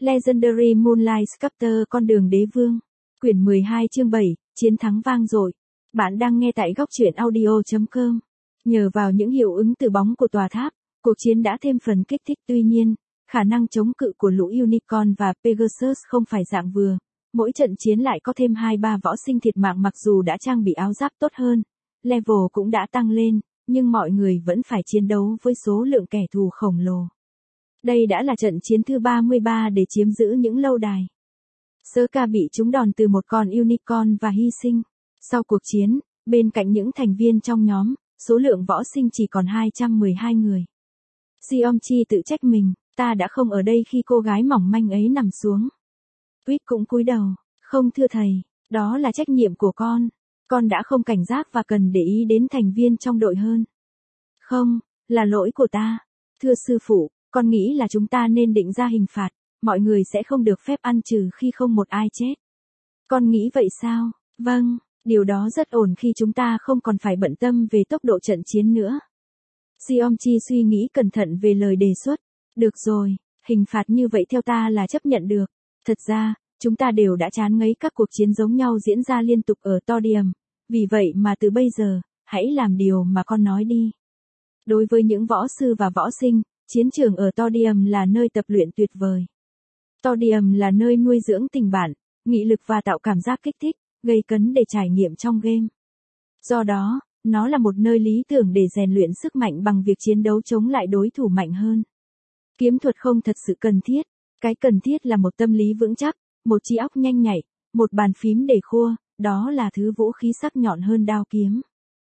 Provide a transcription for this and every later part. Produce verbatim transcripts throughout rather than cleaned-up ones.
Legendary Moonlight Sculptor con đường đế vương. Quyển mười hai chương bảy, chiến thắng vang dội. Bạn đang nghe tại góc truyện audio chấm com. Nhờ vào những hiệu ứng từ bóng của tòa tháp, cuộc chiến đã thêm phần kích thích, tuy nhiên, khả năng chống cự của lũ Unicorn và Pegasus không phải dạng vừa. Mỗi trận chiến lại có thêm hai ba võ sinh thiệt mạng mặc dù đã trang bị áo giáp tốt hơn. Level cũng đã tăng lên, nhưng mọi người vẫn phải chiến đấu với số lượng kẻ thù khổng lồ. Đây đã là trận chiến thứ ba mươi ba để chiếm giữ những lâu đài. Sơ-ca bị trúng đòn từ một con Unicorn và hy sinh. Sau cuộc chiến, bên cạnh những thành viên trong nhóm, số lượng võ sinh chỉ còn hai trăm mười hai người. Xiomchi tự trách mình, ta đã không ở đây khi cô gái mỏng manh ấy nằm xuống. Quýt cũng cúi đầu, không thưa thầy, đó là trách nhiệm của con. Con đã không cảnh giác và cần để ý đến thành viên trong đội hơn. Không, là lỗi của ta. Thưa sư phụ, con nghĩ là chúng ta nên định ra hình phạt, mọi người sẽ không được phép ăn trừ khi không một ai chết. Con nghĩ vậy sao? Vâng, điều đó rất ổn khi chúng ta không còn phải bận tâm về tốc độ trận chiến nữa. Xiomchi suy nghĩ cẩn thận về lời đề xuất. Được rồi, hình phạt như vậy theo ta là chấp nhận được. Thật ra, chúng ta đều đã chán ngấy các cuộc chiến giống nhau diễn ra liên tục ở Todium. Vì vậy mà từ bây giờ, hãy làm điều mà con nói đi. Đối với những võ sư và võ sinh, chiến trường ở Todium là nơi tập luyện tuyệt vời. Todium là nơi nuôi dưỡng tình bạn, nghị lực và tạo cảm giác kích thích, gây cấn để trải nghiệm trong game. Do đó, nó là một nơi lý tưởng để rèn luyện sức mạnh bằng việc chiến đấu chống lại đối thủ mạnh hơn. Kiếm thuật không thật sự cần thiết, cái cần thiết là một tâm lý vững chắc, một trí óc nhanh nhạy, một bàn phím để khua, đó là thứ vũ khí sắc nhọn hơn đao kiếm.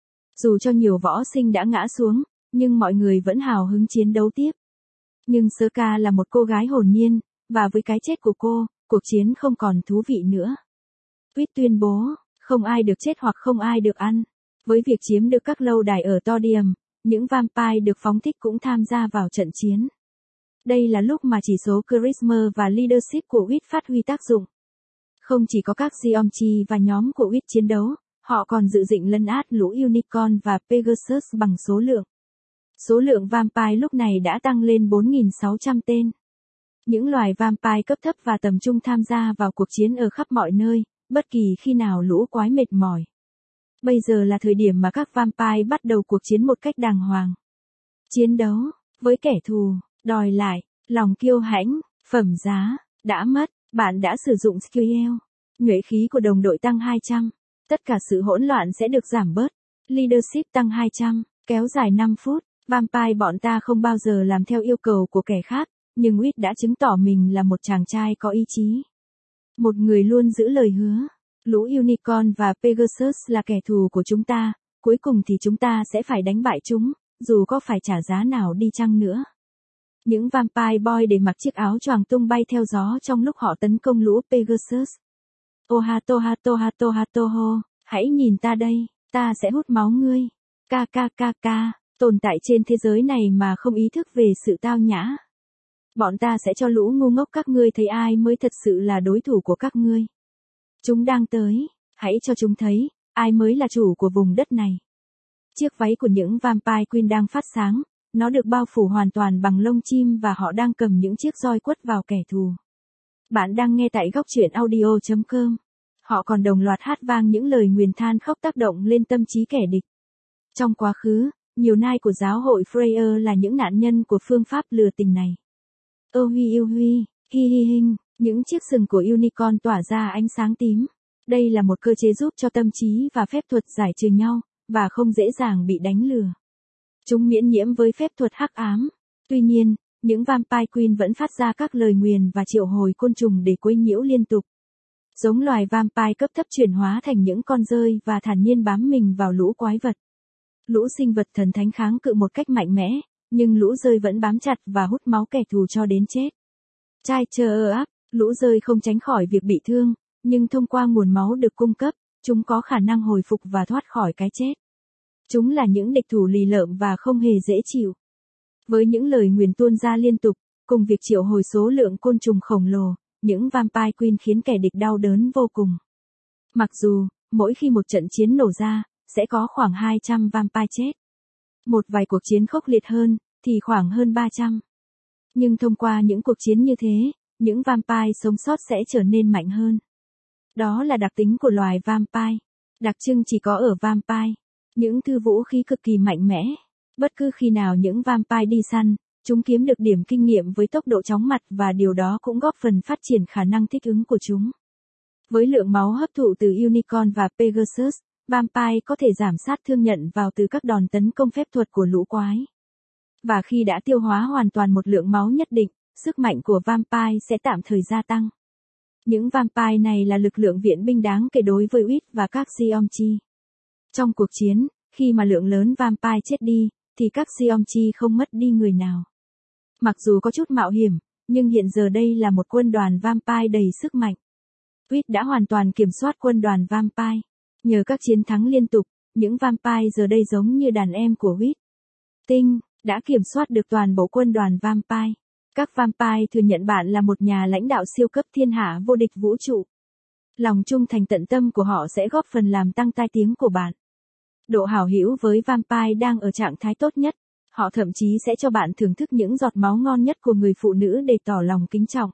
Dù cho nhiều võ sinh đã ngã xuống, nhưng mọi người vẫn hào hứng chiến đấu tiếp. Nhưng Sơ-ca là một cô gái hồn nhiên, và với cái chết của cô, cuộc chiến không còn thú vị nữa. Quýt tuyên bố, không ai được chết hoặc không ai được ăn. Với việc chiếm được các lâu đài ở Todium, những vampire được phóng thích cũng tham gia vào trận chiến. Đây là lúc mà chỉ số Charisma và Leadership của Quýt phát huy tác dụng. Không chỉ có các Xiomchi và nhóm của Quýt chiến đấu, họ còn dự định lấn át lũ Unicorn và Pegasus bằng số lượng. Số lượng vampire lúc này đã tăng lên bốn nghìn sáu trăm tên. Những loài vampire cấp thấp và tầm trung tham gia vào cuộc chiến ở khắp mọi nơi, bất kỳ khi nào lũ quái mệt mỏi. Bây giờ là thời điểm mà các vampire bắt đầu cuộc chiến một cách đàng hoàng. Chiến đấu với kẻ thù, đòi lại, lòng kiêu hãnh, phẩm giá, đã mất, bạn đã sử dụng skill. Nhuệ khí của đồng đội tăng hai trăm. Tất cả sự hỗn loạn sẽ được giảm bớt. Leadership tăng hai trăm, kéo dài năm phút. Vampire bọn ta không bao giờ làm theo yêu cầu của kẻ khác, nhưng Quýt đã chứng tỏ mình là một chàng trai có ý chí. Một người luôn giữ lời hứa. Lũ Unicorn và Pegasus là kẻ thù của chúng ta, cuối cùng thì chúng ta sẽ phải đánh bại chúng, dù có phải trả giá nào đi chăng nữa. Những vampire boy để mặc chiếc áo choàng tung bay theo gió trong lúc họ tấn công lũ Pegasus. Ohato hato hato hato ho, hãy nhìn ta đây, ta sẽ hút máu ngươi. Ka ka ka ka, tồn tại trên thế giới này mà không ý thức về sự tao nhã. Bọn ta sẽ cho lũ ngu ngốc các ngươi thấy ai mới thật sự là đối thủ của các ngươi. Chúng đang tới, hãy cho chúng thấy, ai mới là chủ của vùng đất này. Chiếc váy của những Vampire Queen đang phát sáng, nó được bao phủ hoàn toàn bằng lông chim và họ đang cầm những chiếc roi quất vào kẻ thù. Bạn đang nghe tại góc truyện audio chấm com. Họ còn đồng loạt hát vang những lời nguyền than khóc tác động lên tâm trí kẻ địch. Trong quá khứ, nhiều nai của giáo hội Freya là những nạn nhân của phương pháp lừa tình này. Ơ huy yêu huy, hi hi hinh, những chiếc sừng của Unicorn tỏa ra ánh sáng tím. Đây là một cơ chế giúp cho tâm trí và phép thuật giải trừ nhau, và không dễ dàng bị đánh lừa. Chúng miễn nhiễm với phép thuật hắc ám. Tuy nhiên, những Vampire Queen vẫn phát ra các lời nguyền và triệu hồi côn trùng để quấy nhiễu liên tục. Giống loài Vampire cấp thấp chuyển hóa thành những con rơi và thản nhiên bám mình vào lũ quái vật. Lũ sinh vật thần thánh kháng cự một cách mạnh mẽ, nhưng lũ rơi vẫn bám chặt và hút máu kẻ thù cho đến chết. Trai chờ áp, lũ rơi không tránh khỏi việc bị thương, nhưng thông qua nguồn máu được cung cấp, chúng có khả năng hồi phục và thoát khỏi cái chết. Chúng là những địch thủ lì lợm và không hề dễ chịu. Với những lời nguyền tuôn ra liên tục, cùng việc triệu hồi số lượng côn trùng khổng lồ, những Vampire Queen khiến kẻ địch đau đớn vô cùng. Mặc dù, mỗi khi một trận chiến nổ ra, sẽ có khoảng hai trăm Vampire chết. Một vài cuộc chiến khốc liệt hơn, thì khoảng hơn ba trăm. Nhưng thông qua những cuộc chiến như thế, những vampire sống sót sẽ trở nên mạnh hơn. Đó là đặc tính của loài vampire, đặc trưng chỉ có ở vampire. Những thứ vũ khí cực kỳ mạnh mẽ. Bất cứ khi nào những vampire đi săn, chúng kiếm được điểm kinh nghiệm với tốc độ chóng mặt và điều đó cũng góp phần phát triển khả năng thích ứng của chúng. Với lượng máu hấp thụ từ Unicorn và Pegasus, vampire có thể giảm sát thương nhận vào từ các đòn tấn công phép thuật của lũ quái. Và khi đã tiêu hóa hoàn toàn một lượng máu nhất định, sức mạnh của vampire sẽ tạm thời gia tăng. Những vampire này là lực lượng viện binh đáng kể đối với Witch và các Siomchi. Trong cuộc chiến, khi mà lượng lớn vampire chết đi, thì các Siomchi không mất đi người nào. Mặc dù có chút mạo hiểm, nhưng hiện giờ đây là một quân đoàn vampire đầy sức mạnh. Witch đã hoàn toàn kiểm soát quân đoàn vampire. Nhờ các chiến thắng liên tục, những vampire giờ đây giống như đàn em của Witch. Tinh đã kiểm soát được toàn bộ quân đoàn vampire. Các vampire thừa nhận bạn là một nhà lãnh đạo siêu cấp thiên hạ vô địch vũ trụ. Lòng trung thành tận tâm của họ sẽ góp phần làm tăng tai tiếng của bạn. Độ hảo hữu với vampire đang ở trạng thái tốt nhất. Họ thậm chí sẽ cho bạn thưởng thức những giọt máu ngon nhất của người phụ nữ để tỏ lòng kính trọng.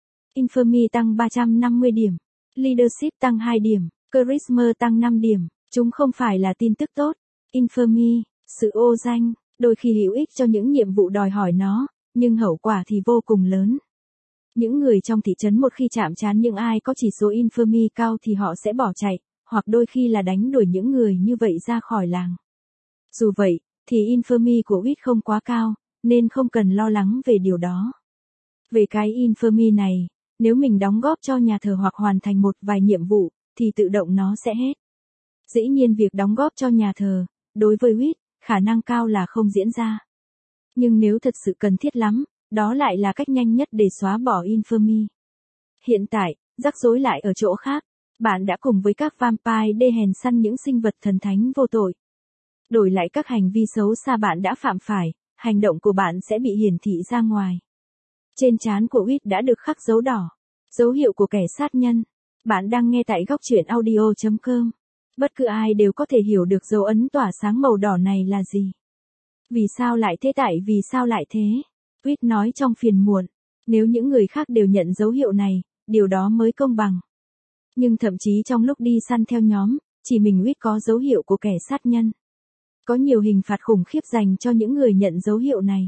Infamy tăng ba trăm năm mươi điểm. Leadership tăng hai điểm. Charisma tăng năm điểm. Chúng không phải là tin tức tốt. Infamy, sự ô danh, đôi khi hữu ích cho những nhiệm vụ đòi hỏi nó, nhưng hậu quả thì vô cùng lớn. Những người trong thị trấn một khi chạm trán những ai có chỉ số infamy cao thì họ sẽ bỏ chạy, hoặc đôi khi là đánh đuổi những người như vậy ra khỏi làng. Dù vậy, thì infamy của Witch không quá cao, nên không cần lo lắng về điều đó. Về cái infamy này, nếu mình đóng góp cho nhà thờ hoặc hoàn thành một vài nhiệm vụ, thì tự động nó sẽ hết. Dĩ nhiên việc đóng góp cho nhà thờ, đối với Witch, khả năng cao là không diễn ra. Nhưng nếu thật sự cần thiết lắm, đó lại là cách nhanh nhất để xóa bỏ infamy. Hiện tại, rắc rối lại ở chỗ khác. Bạn đã cùng với các vampire đê hèn săn những sinh vật thần thánh vô tội. Đổi lại các hành vi xấu xa bạn đã phạm phải, hành động của bạn sẽ bị hiển thị ra ngoài. Trên trán của Witch đã được khắc dấu đỏ, dấu hiệu của kẻ sát nhân. Bạn đang nghe tại góc truyện audio chấm com. Bất cứ ai đều có thể hiểu được dấu ấn tỏa sáng màu đỏ này là gì. Vì sao lại thế tại vì sao lại thế? Witch nói trong phiền muộn. Nếu những người khác đều nhận dấu hiệu này, điều đó mới công bằng. Nhưng thậm chí trong lúc đi săn theo nhóm, chỉ mình Witch có dấu hiệu của kẻ sát nhân. Có nhiều hình phạt khủng khiếp dành cho những người nhận dấu hiệu này.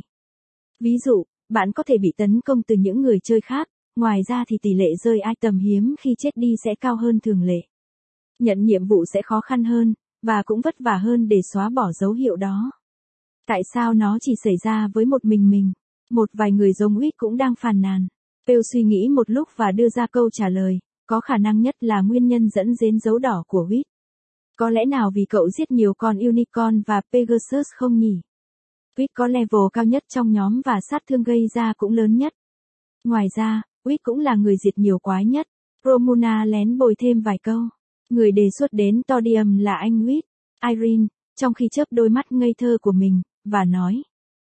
Ví dụ, bạn có thể bị tấn công từ những người chơi khác, ngoài ra thì tỷ lệ rơi item hiếm khi chết đi sẽ cao hơn thường lệ. Nhận nhiệm vụ sẽ khó khăn hơn, và cũng vất vả hơn để xóa bỏ dấu hiệu đó. Tại sao nó chỉ xảy ra với một mình mình? Một vài người giống Witch cũng đang phàn nàn. Pale suy nghĩ một lúc và đưa ra câu trả lời, có khả năng nhất là nguyên nhân dẫn đến dấu đỏ của Witch. Có lẽ nào vì cậu giết nhiều con Unicorn và Pegasus không nhỉ? Witch có level cao nhất trong nhóm và sát thương gây ra cũng lớn nhất. Ngoài ra, Witch cũng là người diệt nhiều quái nhất. Romuna lén bồi thêm vài câu. Người đề xuất đến Todium là anh Witch, Irene, trong khi chớp đôi mắt ngây thơ của mình, và nói.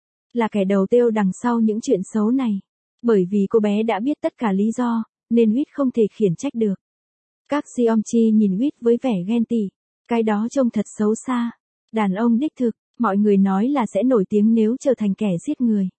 Là kẻ đầu tiêu đằng sau những chuyện xấu này. Bởi vì cô bé đã biết tất cả lý do, nên Witch không thể khiển trách được. Các Siomchi nhìn Witch với vẻ ghen tị. Cái đó trông thật xấu xa. Đàn ông đích thực, mọi người nói là sẽ nổi tiếng nếu trở thành kẻ giết người.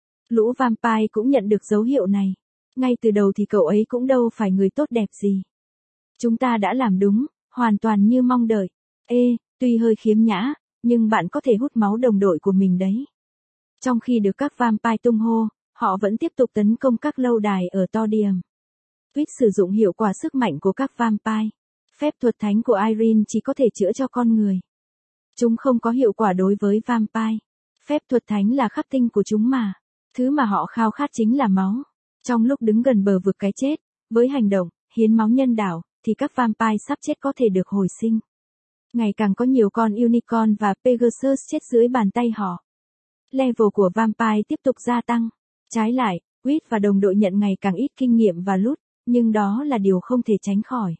Lũ vampire cũng nhận được dấu hiệu này. Ngay từ đầu thì cậu ấy cũng đâu phải người tốt đẹp gì. Chúng ta đã làm đúng, hoàn toàn như mong đợi. Ê, tuy hơi khiếm nhã, nhưng bạn có thể hút máu đồng đội của mình đấy. Trong khi được các vampire tung hô, họ vẫn tiếp tục tấn công các lâu đài ở Todium. Witch sử dụng hiệu quả sức mạnh của các vampire. Phép thuật thánh của Irene chỉ có thể chữa cho con người. Chúng không có hiệu quả đối với vampire. Phép thuật thánh là khắc tinh của chúng mà. Thứ mà họ khao khát chính là máu. Trong lúc đứng gần bờ vực cái chết, với hành động, hiến máu nhân đạo, thì các vampire sắp chết có thể được hồi sinh. Ngày càng có nhiều con Unicorn và Pegasus chết dưới bàn tay họ. Level của vampire tiếp tục gia tăng. Trái lại, Witch và đồng đội nhận ngày càng ít kinh nghiệm và loot, nhưng đó là điều không thể tránh khỏi.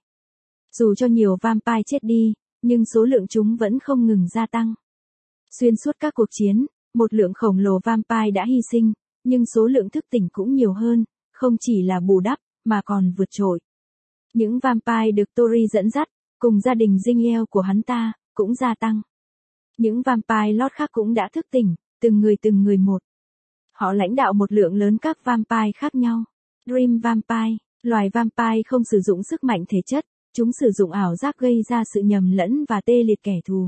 Dù cho nhiều vampire chết đi, nhưng số lượng chúng vẫn không ngừng gia tăng. Xuyên suốt các cuộc chiến, một lượng khổng lồ vampire đã hy sinh, nhưng số lượng thức tỉnh cũng nhiều hơn, không chỉ là bù đắp, mà còn vượt trội. Những vampire được Tori dẫn dắt, cùng gia đình Zingiel của hắn ta, cũng gia tăng. Những vampire lót khác cũng đã thức tỉnh, từng người từng người một. Họ lãnh đạo một lượng lớn các vampire khác nhau. Dream Vampire. Loài vampire không sử dụng sức mạnh thể chất, chúng sử dụng ảo giác gây ra sự nhầm lẫn và tê liệt kẻ thù.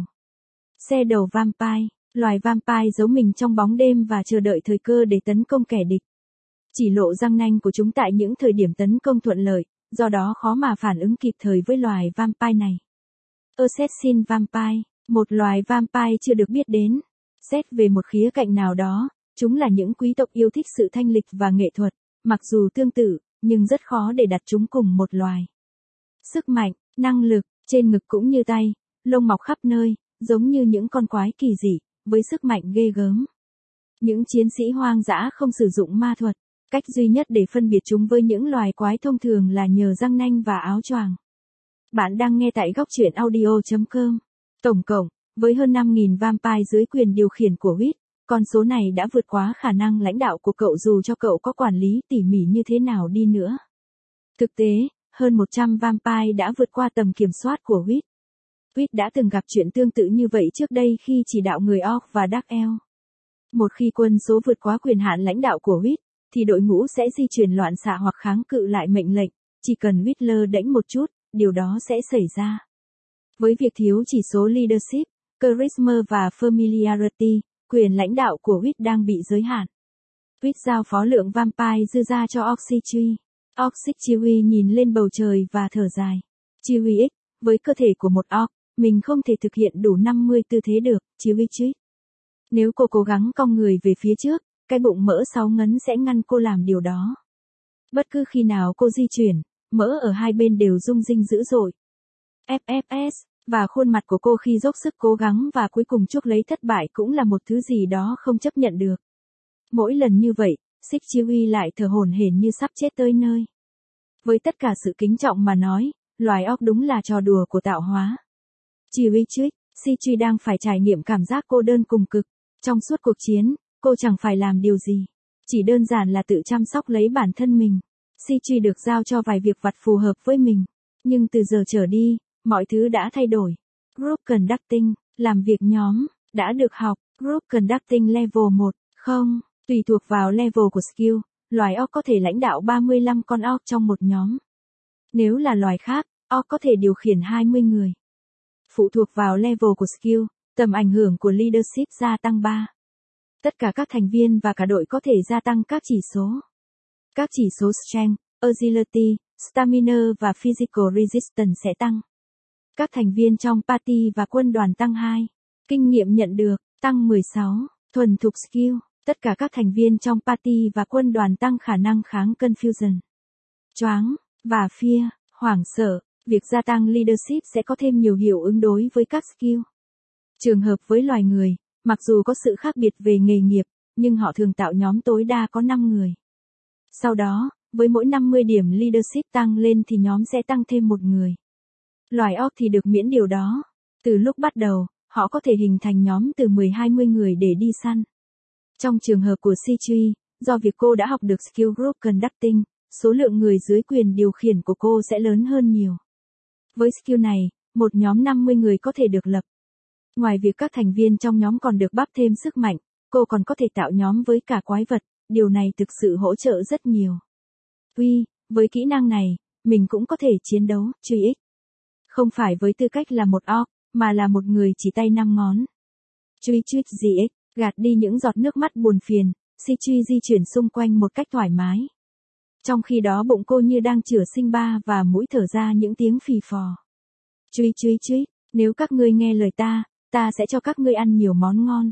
Shadow Vampire. Loài vampire giấu mình trong bóng đêm và chờ đợi thời cơ để tấn công kẻ địch. Chỉ lộ răng nanh của chúng tại những thời điểm tấn công thuận lợi, do đó khó mà phản ứng kịp thời với loài vampire này. Assassin Vampire. Một loài vampire chưa được biết đến. Xét về một khía cạnh nào đó, chúng là những quý tộc yêu thích sự thanh lịch và nghệ thuật, mặc dù tương tự, nhưng rất khó để đặt chúng cùng một loài. Sức mạnh, năng lực, trên ngực cũng như tay, lông mọc khắp nơi, giống như những con quái kỳ dị, với sức mạnh ghê gớm. Những chiến sĩ hoang dã không sử dụng ma thuật, cách duy nhất để phân biệt chúng với những loài quái thông thường là nhờ răng nanh và áo choàng. Bạn đang nghe tại góc truyện audio chấm com. Tổng cộng, với hơn năm nghìn vampire dưới quyền điều khiển của Wit, con số này đã vượt quá khả năng lãnh đạo của cậu dù cho cậu có quản lý tỉ mỉ như thế nào đi nữa. Thực tế, hơn một trăm vampire đã vượt qua tầm kiểm soát của Wit. Wit đã từng gặp chuyện tương tự như vậy trước đây khi chỉ đạo người Orc và Dark Elf. Một khi quân số vượt quá quyền hạn lãnh đạo của Wit, thì đội ngũ sẽ di chuyển loạn xạ hoặc kháng cự lại mệnh lệnh, chỉ cần Wit lơ đễnh một chút, điều đó sẽ xảy ra. Với việc thiếu chỉ số leadership, charisma và familiarity, quyền lãnh đạo của Wit đang bị giới hạn. Wit giao phó lượng vampire dư ra cho Oxychui. Oxychui nhìn lên bầu trời và thở dài. Chiwi X, với cơ thể của một orc, mình không thể thực hiện đủ năm mươi tư thế được, Chiwi Chit. Nếu cô cố gắng cong người về phía trước, cái bụng mỡ sáu ngấn sẽ ngăn cô làm điều đó. Bất cứ khi nào cô di chuyển, mỡ ở hai bên đều rung rinh dữ dội. ép ép ét, và khuôn mặt của cô khi dốc sức cố gắng và cuối cùng chuốc lấy thất bại cũng là một thứ gì đó không chấp nhận được. Mỗi lần như vậy, Six Chiwi lại thở hổn hển như sắp chết tới nơi. Với tất cả sự kính trọng mà nói, loài orc đúng là trò đùa của tạo hóa. Chiwi Chit, Sichi đang phải trải nghiệm cảm giác cô đơn cùng cực. Trong suốt cuộc chiến, cô chẳng phải làm điều gì. Chỉ đơn giản là tự chăm sóc lấy bản thân mình. Sichi được giao cho vài việc vặt phù hợp với mình. Nhưng từ giờ trở đi, mọi thứ đã thay đổi. Group Conducting, làm việc nhóm, đã được học. Group Conducting Level một, không, tùy thuộc vào level của skill, loài orc có thể lãnh đạo ba mươi lăm con orc trong một nhóm. Nếu là loài khác, orc có thể điều khiển hai mươi người. Phụ thuộc vào level của skill, tầm ảnh hưởng của leadership gia tăng ba. Tất cả các thành viên và cả đội có thể gia tăng các chỉ số. Các chỉ số Strength, Agility, Stamina và Physical Resistance sẽ tăng. Các thành viên trong party và quân đoàn tăng hai. Kinh nghiệm nhận được, tăng mười sáu. Thuần thục skill, tất cả các thành viên trong party và quân đoàn tăng khả năng kháng confusion. Choáng, và fear, hoảng sợ, việc gia tăng leadership sẽ có thêm nhiều hiệu ứng đối với các skill. Trường hợp với loài người, mặc dù có sự khác biệt về nghề nghiệp, nhưng họ thường tạo nhóm tối đa có năm người. Sau đó, với mỗi năm mươi điểm leadership tăng lên thì nhóm sẽ tăng thêm một người. Loài orc thì được miễn điều đó. Từ lúc bắt đầu, họ có thể hình thành nhóm từ mười đến hai mươi người để đi săn. Trong trường hợp của Sichi, do việc cô đã học được skill group conducting, số lượng người dưới quyền điều khiển của cô sẽ lớn hơn nhiều. Với skill này, một nhóm năm mươi người có thể được lập. Ngoài việc các thành viên trong nhóm còn được bắp thêm sức mạnh, cô còn có thể tạo nhóm với cả quái vật, điều này thực sự hỗ trợ rất nhiều. Tuy, với kỹ năng này, mình cũng có thể chiến đấu, truy ích. Không phải với tư cách là một orc, mà là một người chỉ tay năm ngón. Truy Truy gi ích, gạt đi những giọt nước mắt buồn phiền, Sichi di chuyển xung quanh một cách thoải mái. Trong khi đó bụng cô như đang chữa sinh ba và mũi thở ra những tiếng phì phò. Truy Truy Truy, nếu các ngươi nghe lời ta, ta sẽ cho các ngươi ăn nhiều món ngon.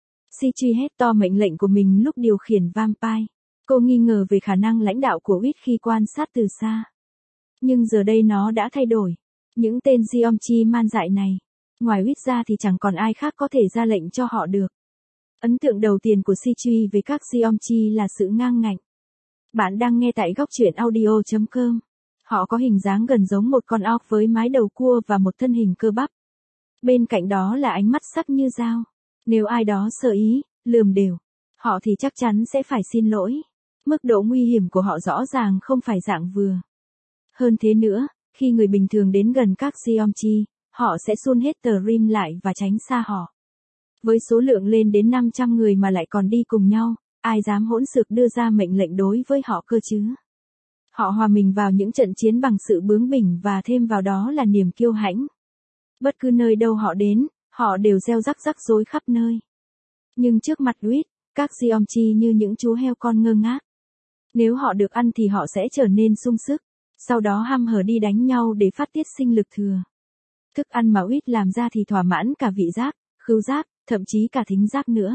Sichi hét to mệnh lệnh của mình lúc điều khiển vampire. Cô nghi ngờ về khả năng lãnh đạo của Wit khi quan sát từ xa. Nhưng giờ đây nó đã thay đổi. Những tên Geomchi man dại này, ngoài Wit ra thì chẳng còn ai khác có thể ra lệnh cho họ được. Ấn tượng đầu tiên của Sichi về các Geomchi là sự ngang ngạnh. Bạn đang nghe tại góc truyện audio chấm com. Họ có hình dáng gần giống một con orc với mái đầu cua và một thân hình cơ bắp. Bên cạnh đó là ánh mắt sắc như dao. Nếu ai đó sơ ý, lườm đều, họ thì chắc chắn sẽ phải xin lỗi. Mức độ nguy hiểm của họ rõ ràng không phải dạng vừa. Hơn thế nữa, khi người bình thường đến gần các Geomchi, họ sẽ sun hết tờ rim lại và tránh xa họ. Với số lượng lên đến năm trăm người mà lại còn đi cùng nhau, ai dám hỗn xược đưa ra mệnh lệnh đối với họ cơ chứ? Họ hòa mình vào những trận chiến bằng sự bướng bỉnh và thêm vào đó là niềm kiêu hãnh. Bất cứ nơi đâu họ đến, họ đều gieo rắc rắc rối khắp nơi. Nhưng trước mặt Reed, các Geomchi như những chú heo con ngơ ngác. Nếu họ được ăn thì họ sẽ trở nên sung sức, sau đó hăm hở đi đánh nhau để phát tiết sinh lực thừa. Thức ăn mà Reed làm ra thì thỏa mãn cả vị giác, khứu giác, thậm chí cả thính giác nữa.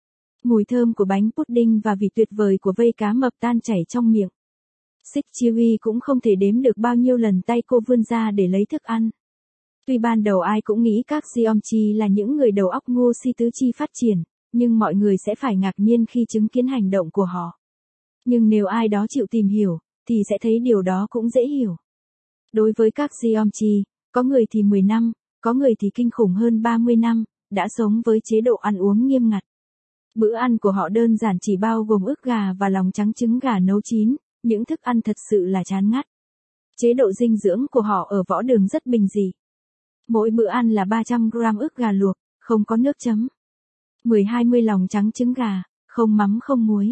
Mùi thơm của bánh pudding và vị tuyệt vời của vây cá mập tan chảy trong miệng. Sik Chiwi cũng không thể đếm được bao nhiêu lần tay cô vươn ra để lấy thức ăn. Tuy ban đầu ai cũng nghĩ các Geomchi là những người đầu óc ngu si tứ chi phát triển, nhưng mọi người sẽ phải ngạc nhiên khi chứng kiến hành động của họ. Nhưng nếu ai đó chịu tìm hiểu, thì sẽ thấy điều đó cũng dễ hiểu. Đối với các Geomchi, có người thì mười năm, có người thì kinh khủng hơn ba mươi năm, đã sống với chế độ ăn uống nghiêm ngặt. Bữa ăn của họ đơn giản chỉ bao gồm ức gà và lòng trắng trứng gà nấu chín, những thức ăn thật sự là chán ngắt. Chế độ dinh dưỡng của họ ở võ đường rất bình dị. Mỗi bữa ăn là ba trăm gam ức gà luộc, không có nước chấm. mười hai mươi lòng trắng trứng gà, không mắm không muối.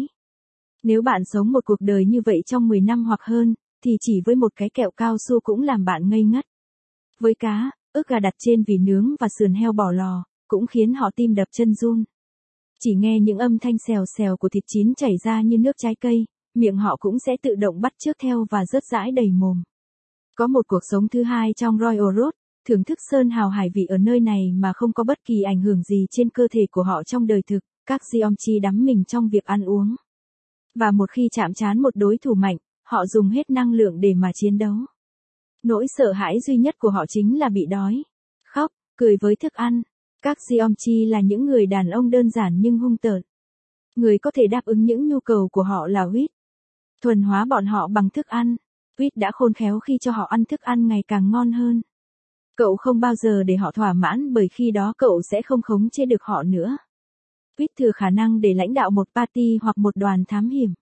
Nếu bạn sống một cuộc đời như vậy trong mười năm hoặc hơn, thì chỉ với một cái kẹo cao su cũng làm bạn ngây ngất. Với cá, ức gà đặt trên vỉ nướng và sườn heo bỏ lò, cũng khiến họ tim đập chân run. Chỉ nghe những âm thanh xèo xèo của thịt chín chảy ra như nước trái cây, miệng họ cũng sẽ tự động bắt chước theo và rớt rãi đầy mồm. Có một cuộc sống thứ hai trong Royal Road, thưởng thức sơn hào hải vị ở nơi này mà không có bất kỳ ảnh hưởng gì trên cơ thể của họ trong đời thực, các Geomchi đắm mình trong việc ăn uống. Và một khi chạm trán một đối thủ mạnh, họ dùng hết năng lượng để mà chiến đấu. Nỗi sợ hãi duy nhất của họ chính là bị đói, khóc, cười với thức ăn. Các Geomchi là những người đàn ông đơn giản nhưng hung tợn. Người có thể đáp ứng những nhu cầu của họ là Reed. Thuần hóa bọn họ bằng thức ăn. Reed đã khôn khéo khi cho họ ăn thức ăn ngày càng ngon hơn. Cậu không bao giờ để họ thỏa mãn bởi khi đó cậu sẽ không khống chế được họ nữa. Reed thừa khả năng để lãnh đạo một party hoặc một đoàn thám hiểm.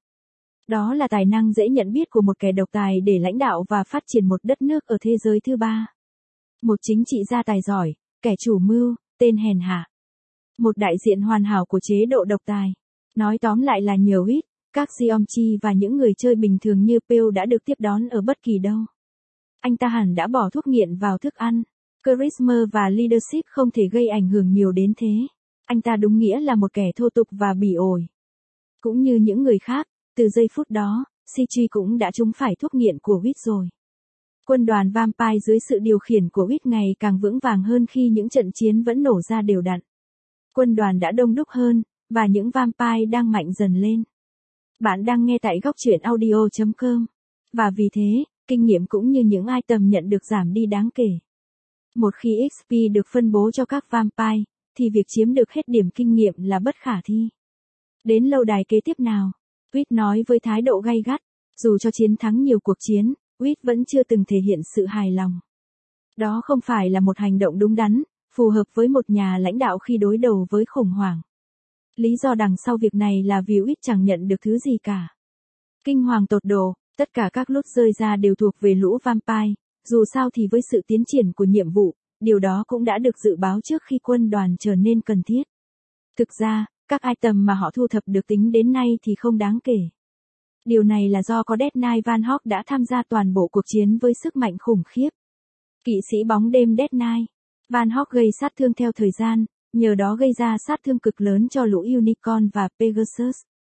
Đó là tài năng dễ nhận biết của một kẻ độc tài để lãnh đạo và phát triển một đất nước ở thế giới thứ ba. Một chính trị gia tài giỏi, kẻ chủ mưu, tên hèn hạ. Một đại diện hoàn hảo của chế độ độc tài. Nói tóm lại là nhờ Reed, các Geomchi và những người chơi bình thường như Pew đã được tiếp đón ở bất kỳ đâu. Anh ta hẳn đã bỏ thuốc nghiện vào thức ăn. Charisma và leadership không thể gây ảnh hưởng nhiều đến thế. Anh ta đúng nghĩa là một kẻ thô tục và bỉ ổi. Cũng như những người khác, từ giây phút đó, Sichi cũng đã trúng phải thuốc nghiện của Reed rồi. Quân đoàn Vampire dưới sự điều khiển của Reed ngày càng vững vàng hơn khi những trận chiến vẫn nổ ra đều đặn. Quân đoàn đã đông đúc hơn, và những Vampire đang mạnh dần lên. Bạn đang nghe tại góc truyện audio chấm com. Và vì thế, kinh nghiệm cũng như những item nhận được giảm đi đáng kể. Một khi ích pê được phân bố cho các Vampire, thì việc chiếm được hết điểm kinh nghiệm là bất khả thi. Đến lâu đài kế tiếp nào, Reed nói với thái độ gay gắt, dù cho chiến thắng nhiều cuộc chiến, Reed vẫn chưa từng thể hiện sự hài lòng. Đó không phải là một hành động đúng đắn, phù hợp với một nhà lãnh đạo khi đối đầu với khủng hoảng. Lý do đằng sau việc này là vì Reed chẳng nhận được thứ gì cả. Kinh hoàng tột độ, tất cả các lốt rơi ra đều thuộc về lũ Vampire, dù sao thì với sự tiến triển của nhiệm vụ, điều đó cũng đã được dự báo trước khi quân đoàn trở nên cần thiết. Thực ra, các item mà họ thu thập được tính đến nay thì không đáng kể. Điều này là do có Death Knight Van Hawk đã tham gia toàn bộ cuộc chiến với sức mạnh khủng khiếp. Kỵ sĩ bóng đêm Death Knight Van Hawk gây sát thương theo thời gian, nhờ đó gây ra sát thương cực lớn cho lũ Unicorn và Pegasus.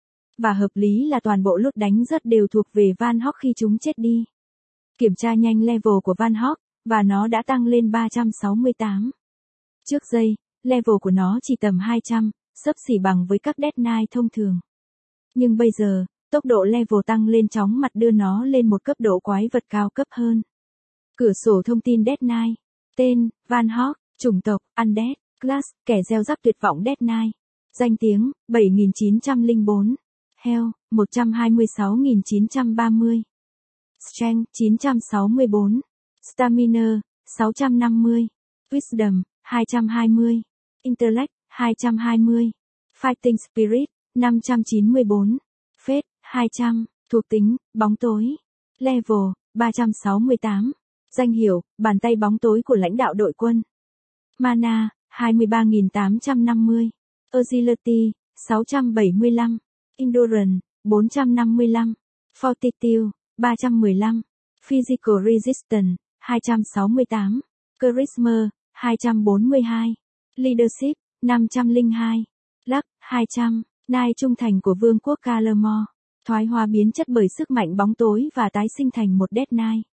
Và hợp lý là toàn bộ lốt đánh rất đều thuộc về Van Hawk khi chúng chết đi. Kiểm tra nhanh level của Van Hawk, và nó đã tăng lên ba trăm sáu mươi tám. Trước giây, level của nó chỉ tầm hai trăm, xấp xỉ bằng với các Death Knight thông thường. Nhưng bây giờ, tốc độ level tăng lên chóng mặt đưa nó lên một cấp độ quái vật cao cấp hơn. Cửa sổ thông tin Death Knight. Tên, Van Hawk, chủng tộc, Undead, Class, kẻ gieo rắc tuyệt vọng Death Knight. Danh tiếng, bảy nghìn chín trăm lẻ bốn. Health, một trăm hai mươi sáu nghìn chín trăm ba mươi. Strength, chín trăm sáu mươi bốn. Stamina, sáu trăm năm mươi. Wisdom, hai trăm hai mươi. Intellect, hai trăm hai mươi. Fighting Spirit, năm trăm chín mươi bốn. Fate, hai trăm. Thuộc tính, bóng tối. Level, ba trăm sáu mươi tám. Danh hiệu, bàn tay bóng tối của lãnh đạo đội quân. Mana, hai mươi ba nghìn tám trăm năm mươi. Agility, sáu trăm bảy mươi lăm. Endurance, bốn trăm năm mươi lăm. Fortitude, ba trăm mười lăm. Physical Resistance, hai trăm sáu mươi tám. Charisma, hai trăm bốn mươi hai. Leadership, năm trăm lẻ hai. Luck, hai trăm. Nai trung thành của vương quốc Calamore. Thoái hóa biến chất bởi sức mạnh bóng tối và tái sinh thành một Death Knight.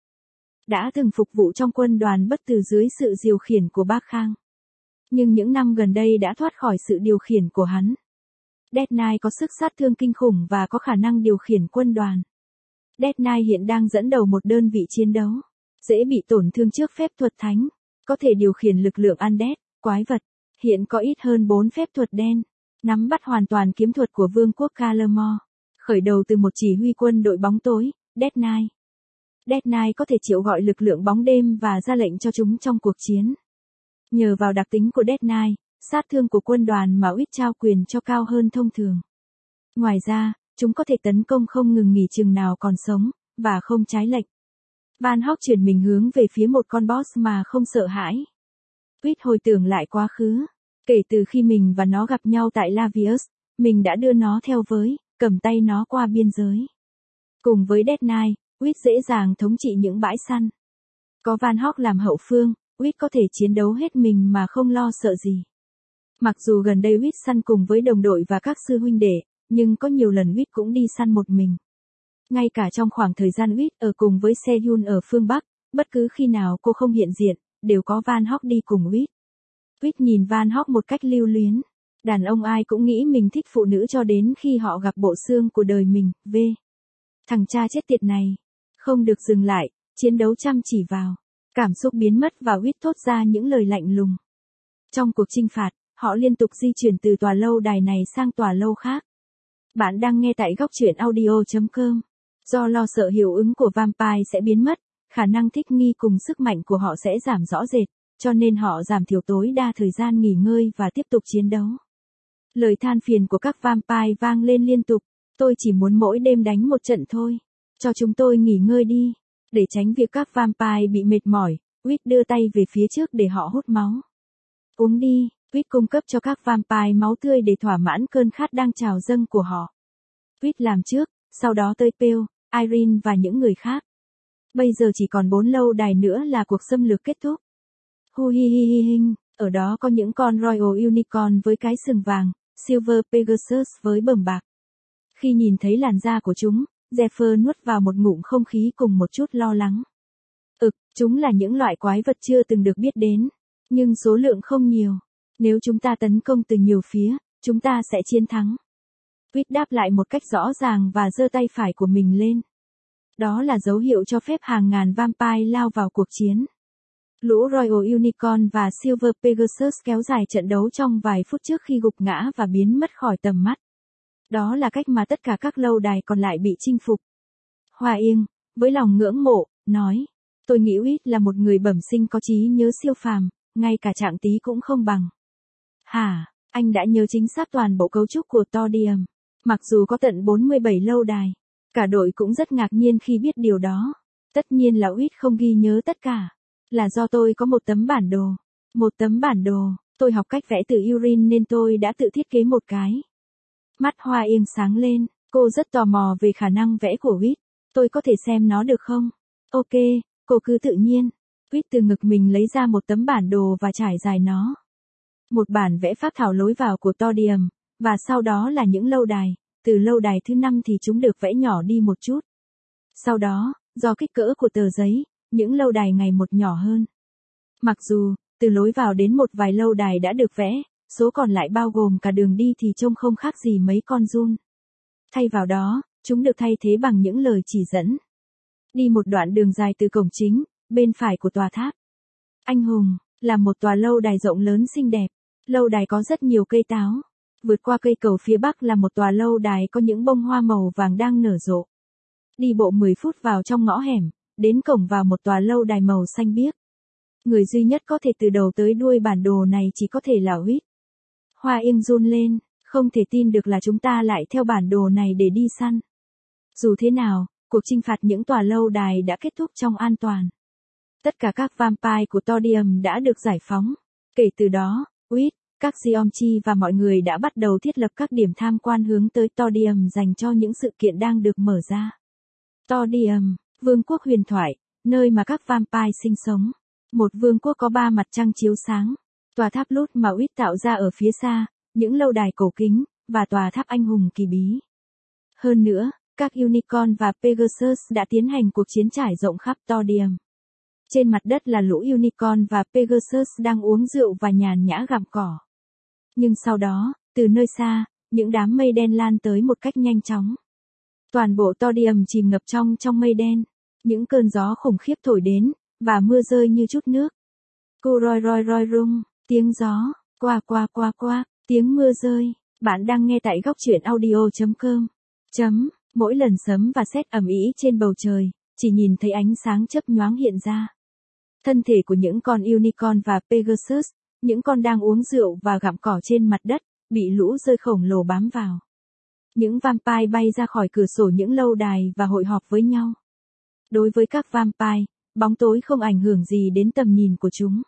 Đã từng phục vụ trong quân đoàn bất tử dưới sự điều khiển của Bác Khang. Nhưng những năm gần đây đã thoát khỏi sự điều khiển của hắn. Death Knight có sức sát thương kinh khủng và có khả năng điều khiển quân đoàn. Death Knight hiện đang dẫn đầu một đơn vị chiến đấu. Dễ bị tổn thương trước phép thuật thánh. Có thể điều khiển lực lượng undead, quái vật. Hiện có ít hơn bốn phép thuật đen. Nắm bắt hoàn toàn kiếm thuật của vương quốc Calamore. Khởi đầu từ một chỉ huy quân đội bóng tối, Death Knight. Death Knight có thể triệu gọi lực lượng bóng đêm và ra lệnh cho chúng trong cuộc chiến. Nhờ vào đặc tính của Death Knight, sát thương của quân đoàn mà Witch trao quyền cho cao hơn thông thường. Ngoài ra, chúng có thể tấn công không ngừng nghỉ chừng nào còn sống, và không trái lệnh. Van Hawk chuyển mình hướng về phía một con boss mà không sợ hãi. Witch hồi tưởng lại quá khứ. Kể từ khi mình và nó gặp nhau tại Lavius, mình đã đưa nó theo với, cầm tay nó qua biên giới. Cùng với Death Knight, Witch dễ dàng thống trị những bãi săn. Có Van Hawk làm hậu phương, Witch có thể chiến đấu hết mình mà không lo sợ gì. Mặc dù gần đây Witch săn cùng với đồng đội và các sư huynh đệ, nhưng có nhiều lần Witch cũng đi săn một mình. Ngay cả trong khoảng thời gian Witch ở cùng với Seyun ở phương Bắc, bất cứ khi nào cô không hiện diện, đều có Van Hawk đi cùng Witch. Witch nhìn Van Hawk một cách lưu luyến. Đàn ông ai cũng nghĩ mình thích phụ nữ cho đến khi họ gặp bộ xương của đời mình, v. Thằng cha chết tiệt này. Không được dừng lại, chiến đấu chăm chỉ vào. Cảm xúc biến mất và Witch thốt ra những lời lạnh lùng. Trong cuộc chinh phạt, họ liên tục di chuyển từ tòa lâu đài này sang tòa lâu khác. Bạn đang nghe tại góc truyện audio chấm com. Do lo sợ hiệu ứng của vampire sẽ biến mất, khả năng thích nghi cùng sức mạnh của họ sẽ giảm rõ rệt, cho nên họ giảm thiểu tối đa thời gian nghỉ ngơi và tiếp tục chiến đấu. Lời than phiền của các vampire vang lên liên tục, tôi chỉ muốn mỗi đêm đánh một trận thôi. Cho chúng tôi nghỉ ngơi đi. Để tránh việc các vampire bị mệt mỏi, Witch đưa tay về phía trước để họ hút máu. Uống đi, Witch cung cấp cho các vampire máu tươi để thỏa mãn cơn khát đang trào dâng của họ. Witch làm trước, sau đó tới Pale, Irene và những người khác. Bây giờ chỉ còn bốn lâu đài nữa là cuộc xâm lược kết thúc. Hu hi hi hi hinh, ở đó có những con Royal Unicorn với cái sừng vàng, Silver Pegasus với bờm bạc. Khi nhìn thấy làn da của chúng, Zephyr nuốt vào một ngụm không khí cùng một chút lo lắng. Ực, chúng là những loại quái vật chưa từng được biết đến, nhưng số lượng không nhiều. Nếu chúng ta tấn công từ nhiều phía, chúng ta sẽ chiến thắng. Witch đáp lại một cách rõ ràng và giơ tay phải của mình lên. Đó là dấu hiệu cho phép hàng ngàn vampire lao vào cuộc chiến. Lũ Royal Unicorn và Silver Pegasus kéo dài trận đấu trong vài phút trước khi gục ngã và biến mất khỏi tầm mắt. Đó là cách mà tất cả các lâu đài còn lại bị chinh phục. Hoa Yên, với lòng ngưỡng mộ, nói, tôi nghĩ Witch là một người bẩm sinh có trí nhớ siêu phàm, ngay cả trạng tí cũng không bằng. Hả, anh đã nhớ chính xác toàn bộ cấu trúc của Todium, mặc dù có tận bốn mươi bảy lâu đài. Cả đội cũng rất ngạc nhiên khi biết điều đó. Tất nhiên là Witch không ghi nhớ tất cả. Là do tôi có một tấm bản đồ. Một tấm bản đồ, tôi học cách vẽ từ Irene nên tôi đã tự thiết kế một cái. Mắt Hoa Yên sáng lên, cô rất tò mò về khả năng vẽ của Witch. Tôi có thể xem nó được không? Ok, cô cứ tự nhiên. Witch từ ngực mình lấy ra một tấm bản đồ và trải dài nó. Một bản vẽ phác thảo lối vào của Todium, và sau đó là những lâu đài. Từ lâu đài thứ năm thì chúng được vẽ nhỏ đi một chút. Sau đó, do kích cỡ của tờ giấy, những lâu đài ngày một nhỏ hơn. Mặc dù, từ lối vào đến một vài lâu đài đã được vẽ, số còn lại bao gồm cả đường đi thì trông không khác gì mấy con giun. Thay vào đó, chúng được thay thế bằng những lời chỉ dẫn. Đi một đoạn đường dài từ cổng chính, bên phải của tòa tháp. Anh hùng, là một tòa lâu đài rộng lớn xinh đẹp. Lâu đài có rất nhiều cây táo. Vượt qua cây cầu phía bắc là một tòa lâu đài có những bông hoa màu vàng đang nở rộ. Đi bộ mười phút vào trong ngõ hẻm, đến cổng vào một tòa lâu đài màu xanh biếc. Người duy nhất có thể từ đầu tới đuôi bản đồ này chỉ có thể là Witch. Hoa Yên run lên, không thể tin được là chúng ta lại theo bản đồ này để đi săn. Dù thế nào, cuộc chinh phạt những tòa lâu đài đã kết thúc trong an toàn. Tất cả các vampire của Todium đã được giải phóng. Kể từ đó, Witch, các Geomchi và mọi người đã bắt đầu thiết lập các điểm tham quan hướng tới Todium dành cho những sự kiện đang được mở ra. Todium, vương quốc huyền thoại, nơi mà các vampire sinh sống. Một vương quốc có ba mặt trăng chiếu sáng. Tòa tháp Lút mà Uýt tạo ra ở phía xa, những lâu đài cổ kính, và tòa tháp anh hùng kỳ bí. Hơn nữa, các Unicorn và Pegasus đã tiến hành cuộc chiến trải rộng khắp Todium. Trên mặt đất là lũ Unicorn và Pegasus đang uống rượu và nhàn nhã gặm cỏ. Nhưng sau đó, từ nơi xa, những đám mây đen lan tới một cách nhanh chóng. Toàn bộ Todium chìm ngập trong trong mây đen. Những cơn gió khủng khiếp thổi đến, và mưa rơi như chút nước. Cô roi roi roi rung, tiếng gió, qua qua qua qua, tiếng mưa rơi. Bạn đang nghe tại góc truyện audio chấm com. Chấm, mỗi lần sấm và sét ầm ĩ trên bầu trời, chỉ nhìn thấy ánh sáng chớp nhoáng hiện ra. Thân thể của những con Unicorn và Pegasus, những con đang uống rượu và gặm cỏ trên mặt đất, bị lũ rơi khổng lồ bám vào. Những vampire bay ra khỏi cửa sổ những lâu đài và hội họp với nhau. Đối với các vampire, bóng tối không ảnh hưởng gì đến tầm nhìn của chúng.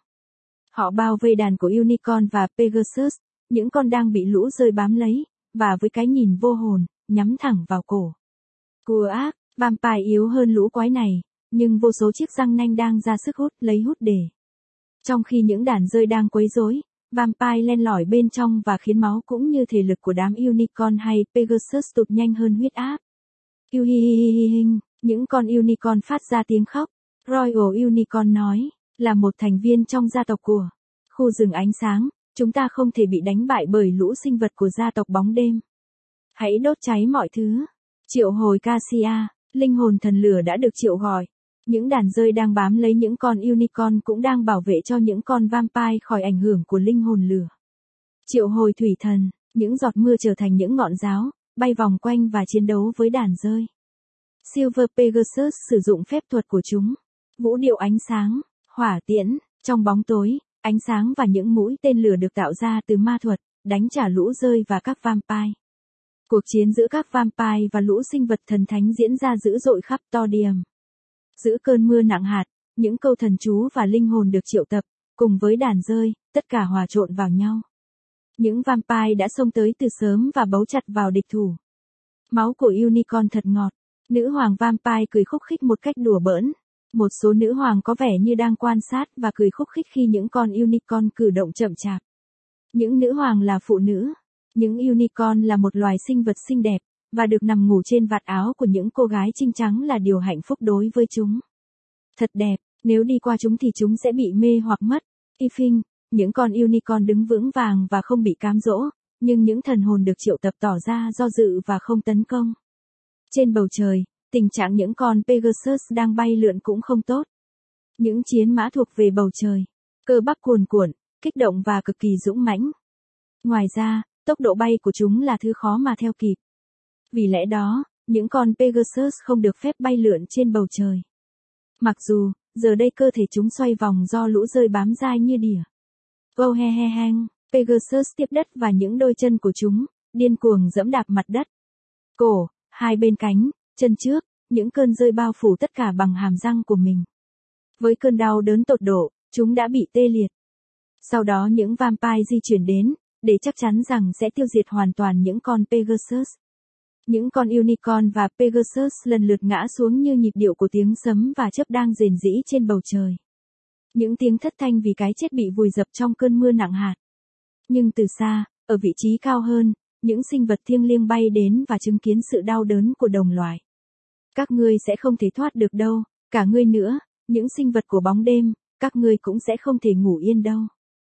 Họ bao vây đàn của Unicorn và Pegasus, những con đang bị lũ rơi bám lấy, và với cái nhìn vô hồn, nhắm thẳng vào cổ. Cua ác, vampire yếu hơn lũ quái này, nhưng vô số chiếc răng nanh đang ra sức hút lấy hút để. Trong khi những đàn rơi đang quấy rối, vampire len lỏi bên trong và khiến máu cũng như thể lực của đám Unicorn hay Pegasus tụt nhanh hơn huyết áp. Uhihihihihin, những con Unicorn phát ra tiếng khóc. Royal Unicorn nói, là một thành viên trong gia tộc của khu rừng ánh sáng, chúng ta không thể bị đánh bại bởi lũ sinh vật của gia tộc bóng đêm. Hãy đốt cháy mọi thứ. Triệu hồi Cassia, linh hồn thần lửa đã được triệu gọi. Những đàn rơi đang bám lấy những con Unicorn cũng đang bảo vệ cho những con vampire khỏi ảnh hưởng của linh hồn lửa. Triệu hồi thủy thần, những giọt mưa trở thành những ngọn giáo, bay vòng quanh và chiến đấu với đàn rơi. Silver Pegasus sử dụng phép thuật của chúng. Vũ điệu ánh sáng, hỏa tiễn, trong bóng tối, ánh sáng và những mũi tên lửa được tạo ra từ ma thuật, đánh trả lũ rơi và các vampire. Cuộc chiến giữa các vampire và lũ sinh vật thần thánh diễn ra dữ dội khắp Todium. Giữa cơn mưa nặng hạt, những câu thần chú và linh hồn được triệu tập, cùng với đàn rơi, tất cả hòa trộn vào nhau. Những vampire đã xông tới từ sớm và bấu chặt vào địch thủ. Máu của Unicorn thật ngọt. Nữ hoàng vampire cười khúc khích một cách đùa bỡn. Một số nữ hoàng có vẻ như đang quan sát và cười khúc khích khi những con Unicorn cử động chậm chạp. Những nữ hoàng là phụ nữ. Những Unicorn là một loài sinh vật xinh đẹp, và được nằm ngủ trên vạt áo của những cô gái trinh trắng là điều hạnh phúc đối với chúng. Thật đẹp, nếu đi qua chúng thì chúng sẽ bị mê hoặc mất. Ifing, những con Unicorn đứng vững vàng và không bị cám dỗ, nhưng những thần hồn được triệu tập tỏ ra do dự và không tấn công. Trên bầu trời, tình trạng những con Pegasus đang bay lượn cũng không tốt. Những chiến mã thuộc về bầu trời, cơ bắp cuồn cuộn, kích động và cực kỳ dũng mãnh. Ngoài ra, tốc độ bay của chúng là thứ khó mà theo kịp. Vì lẽ đó, những con Pegasus không được phép bay lượn trên bầu trời. Mặc dù, giờ đây cơ thể chúng xoay vòng do lũ rơi bám dai như đỉa. Vô he he hang, Pegasus tiếp đất và những đôi chân của chúng, điên cuồng giẫm đạp mặt đất. Cổ, hai bên cánh, chân trước, những cơn rơi bao phủ tất cả bằng hàm răng của mình. Với cơn đau đớn tột độ, chúng đã bị tê liệt. Sau đó những vampire di chuyển đến, để chắc chắn rằng sẽ tiêu diệt hoàn toàn những con Pegasus. Những con Unicorn và Pegasus lần lượt ngã xuống như nhịp điệu của tiếng sấm và chớp đang rền rĩ trên bầu trời. Những tiếng thất thanh vì cái chết bị vùi dập trong cơn mưa nặng hạt. Nhưng từ xa, ở vị trí cao hơn, những sinh vật thiêng liêng bay đến và chứng kiến sự đau đớn của đồng loại. Các ngươi sẽ không thể thoát được đâu, cả ngươi nữa, những sinh vật của bóng đêm, các ngươi cũng sẽ không thể ngủ yên đâu.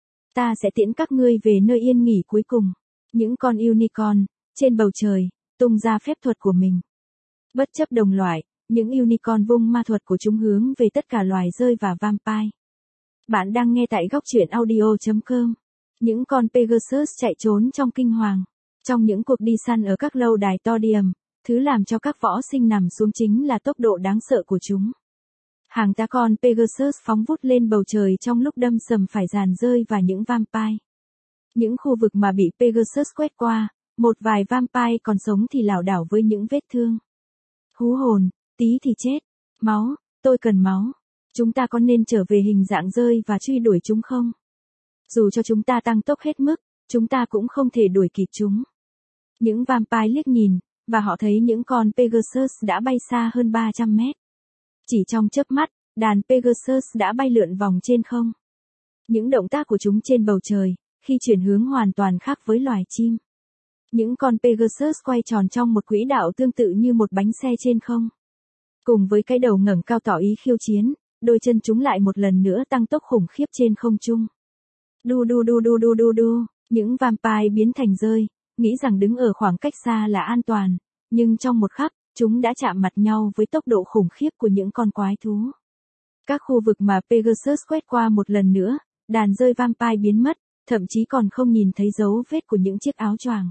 Ta sẽ tiễn các ngươi về nơi yên nghỉ cuối cùng. Những con Unicorn, trên bầu trời, tung ra phép thuật của mình. Bất chấp đồng loại, những Unicorn vung ma thuật của chúng hướng về tất cả loài rơi và vampire. Bạn đang nghe tại góc truyện audio chấm com. Những con Pegasus chạy trốn trong kinh hoàng. Trong những cuộc đi săn ở các lâu đài Todium, thứ làm cho các võ sinh nằm xuống chính là tốc độ đáng sợ của chúng. Hàng tá con Pegasus phóng vút lên bầu trời trong lúc đâm sầm phải dàn rơi và những vampire. Những khu vực mà bị Pegasus quét qua, một vài vampire còn sống thì lảo đảo với những vết thương. Hú hồn, tí thì chết. Máu, tôi cần máu. Chúng ta có nên trở về hình dạng rơi và truy đuổi chúng không? Dù cho chúng ta tăng tốc hết mức, chúng ta cũng không thể đuổi kịp chúng. Những vampire liếc nhìn, và họ thấy những con Pegasus đã bay xa hơn ba trăm mét. Chỉ trong chớp mắt, đàn Pegasus đã bay lượn vòng trên không. Những động tác của chúng trên bầu trời, khi chuyển hướng hoàn toàn khác với loài chim. Những con Pegasus quay tròn trong một quỹ đạo tương tự như một bánh xe trên không. Cùng với cái đầu ngẩng cao tỏ ý khiêu chiến, đôi chân chúng lại một lần nữa tăng tốc khủng khiếp trên không trung. Đu đu đu đu đu đu đu, những vampire biến thành rơi, nghĩ rằng đứng ở khoảng cách xa là an toàn, nhưng trong một khắc, chúng đã chạm mặt nhau với tốc độ khủng khiếp của những con quái thú. Các khu vực mà Pegasus quét qua một lần nữa, đàn rơi vampire biến mất, thậm chí còn không nhìn thấy dấu vết của những chiếc áo choàng.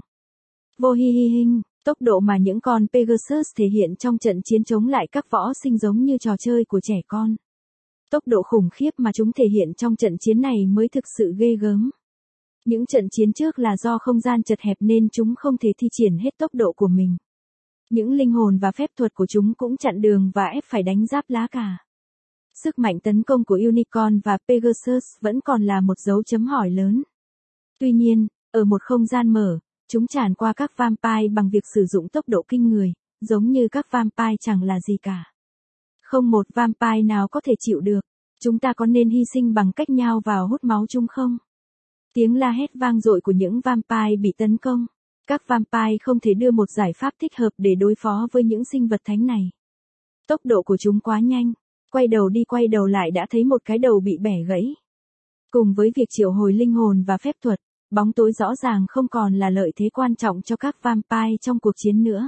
Vô hi hi hinh, tốc độ mà những con Pegasus thể hiện trong trận chiến chống lại các võ sinh giống như trò chơi của trẻ con. Tốc độ khủng khiếp mà chúng thể hiện trong trận chiến này mới thực sự ghê gớm. Những trận chiến trước là do không gian chật hẹp nên chúng không thể thi triển hết tốc độ của mình. Những linh hồn và phép thuật của chúng cũng chặn đường và ép phải đánh giáp lá cà. Sức mạnh tấn công của Unicorn và Pegasus vẫn còn là một dấu chấm hỏi lớn. Tuy nhiên, ở một không gian mở, chúng tràn qua các vampire bằng việc sử dụng tốc độ kinh người, giống như các vampire chẳng là gì cả. Không một vampire nào có thể chịu được. Chúng ta có nên hy sinh bằng cách nhào vào hút máu chúng không? Tiếng la hét vang dội của những vampire bị tấn công. Các vampire không thể đưa một giải pháp thích hợp để đối phó với những sinh vật thánh này. Tốc độ của chúng quá nhanh. Quay đầu đi quay đầu lại đã thấy một cái đầu bị bẻ gãy. Cùng với việc triệu hồi linh hồn và phép thuật, bóng tối rõ ràng không còn là lợi thế quan trọng cho các vampire trong cuộc chiến nữa.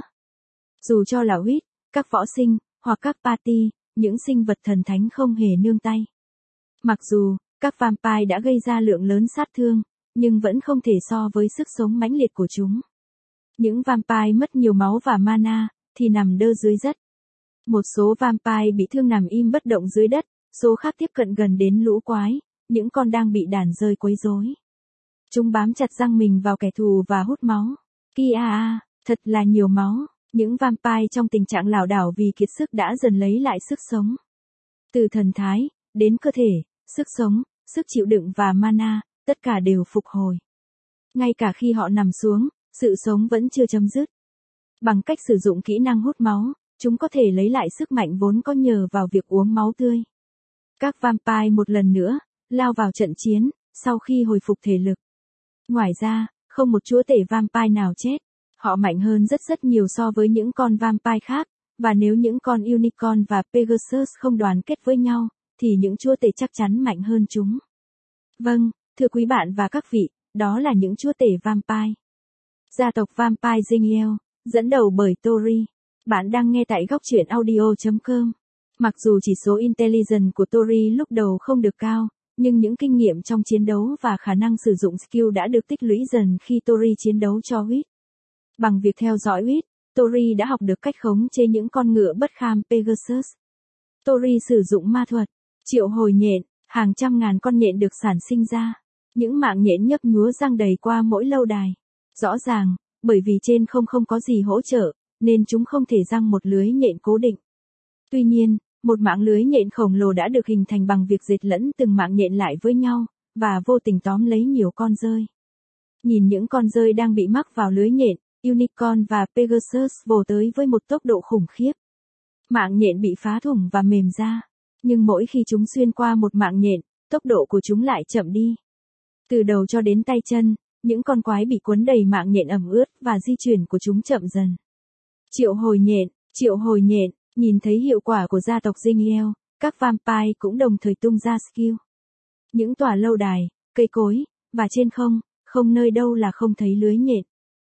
Dù cho là huyết, các võ sinh, hoặc các party, những sinh vật thần thánh không hề nương tay. Mặc dù, các vampire đã gây ra lượng lớn sát thương, nhưng vẫn không thể so với sức sống mãnh liệt của chúng. Những vampire mất nhiều máu và mana, thì nằm đơ dưới đất. Một số vampire bị thương nằm im bất động dưới đất, số khác tiếp cận gần đến lũ quái, những con đang bị đàn rơi quấy rối. Chúng bám chặt răng mình vào kẻ thù và hút máu. Kia à, thật là nhiều máu. Những vampire trong tình trạng lảo đảo vì kiệt sức đã dần lấy lại sức sống. Từ thần thái, đến cơ thể, sức sống, sức chịu đựng và mana, tất cả đều phục hồi. Ngay cả khi họ nằm xuống, sự sống vẫn chưa chấm dứt. Bằng cách sử dụng kỹ năng hút máu, chúng có thể lấy lại sức mạnh vốn có nhờ vào việc uống máu tươi. Các vampire một lần nữa, lao vào trận chiến, sau khi hồi phục thể lực. Ngoài ra, không một chúa tể vampire nào chết. Họ mạnh hơn rất rất nhiều so với những con vampire khác, và nếu những con Unicorn và Pegasus không đoàn kết với nhau, thì những chúa tể chắc chắn mạnh hơn chúng. Vâng, thưa quý bạn và các vị, đó là những chúa tể vampire. Gia tộc Vampire Zingiel, dẫn đầu bởi Tori. Bạn đang nghe tại góc truyện audio chấm com. Mặc dù chỉ số intelligence của Tori lúc đầu không được cao, nhưng những kinh nghiệm trong chiến đấu và khả năng sử dụng skill đã được tích lũy dần khi Tori chiến đấu cho huyết. Bằng việc theo dõi huyết, Tori đã học được cách khống chế những con ngựa bất kham Pegasus. Tori sử dụng ma thuật, triệu hồi nhện, hàng trăm ngàn con nhện được sản sinh ra. Những mạng nhện nhấp nhúa răng đầy qua mỗi lâu đài. Rõ ràng, bởi vì trên không không có gì hỗ trợ, nên chúng không thể giăng một lưới nhện cố định. Tuy nhiên, một mạng lưới nhện khổng lồ đã được hình thành bằng việc dệt lẫn từng mạng nhện lại với nhau, và vô tình tóm lấy nhiều con rơi. Nhìn những con rơi đang bị mắc vào lưới nhện, Unicorn và Pegasus vồ tới với một tốc độ khủng khiếp. Mạng nhện bị phá thủng và mềm ra, nhưng mỗi khi chúng xuyên qua một mạng nhện, tốc độ của chúng lại chậm đi. Từ đầu cho đến tay chân, những con quái bị cuốn đầy mạng nhện ẩm ướt và di chuyển của chúng chậm dần. Triệu hồi nhện, triệu hồi nhện, nhìn thấy hiệu quả của gia tộc Zingiel, các vampire cũng đồng thời tung ra skill. Những tòa lâu đài, cây cối, và trên không, không nơi đâu là không thấy lưới nhện.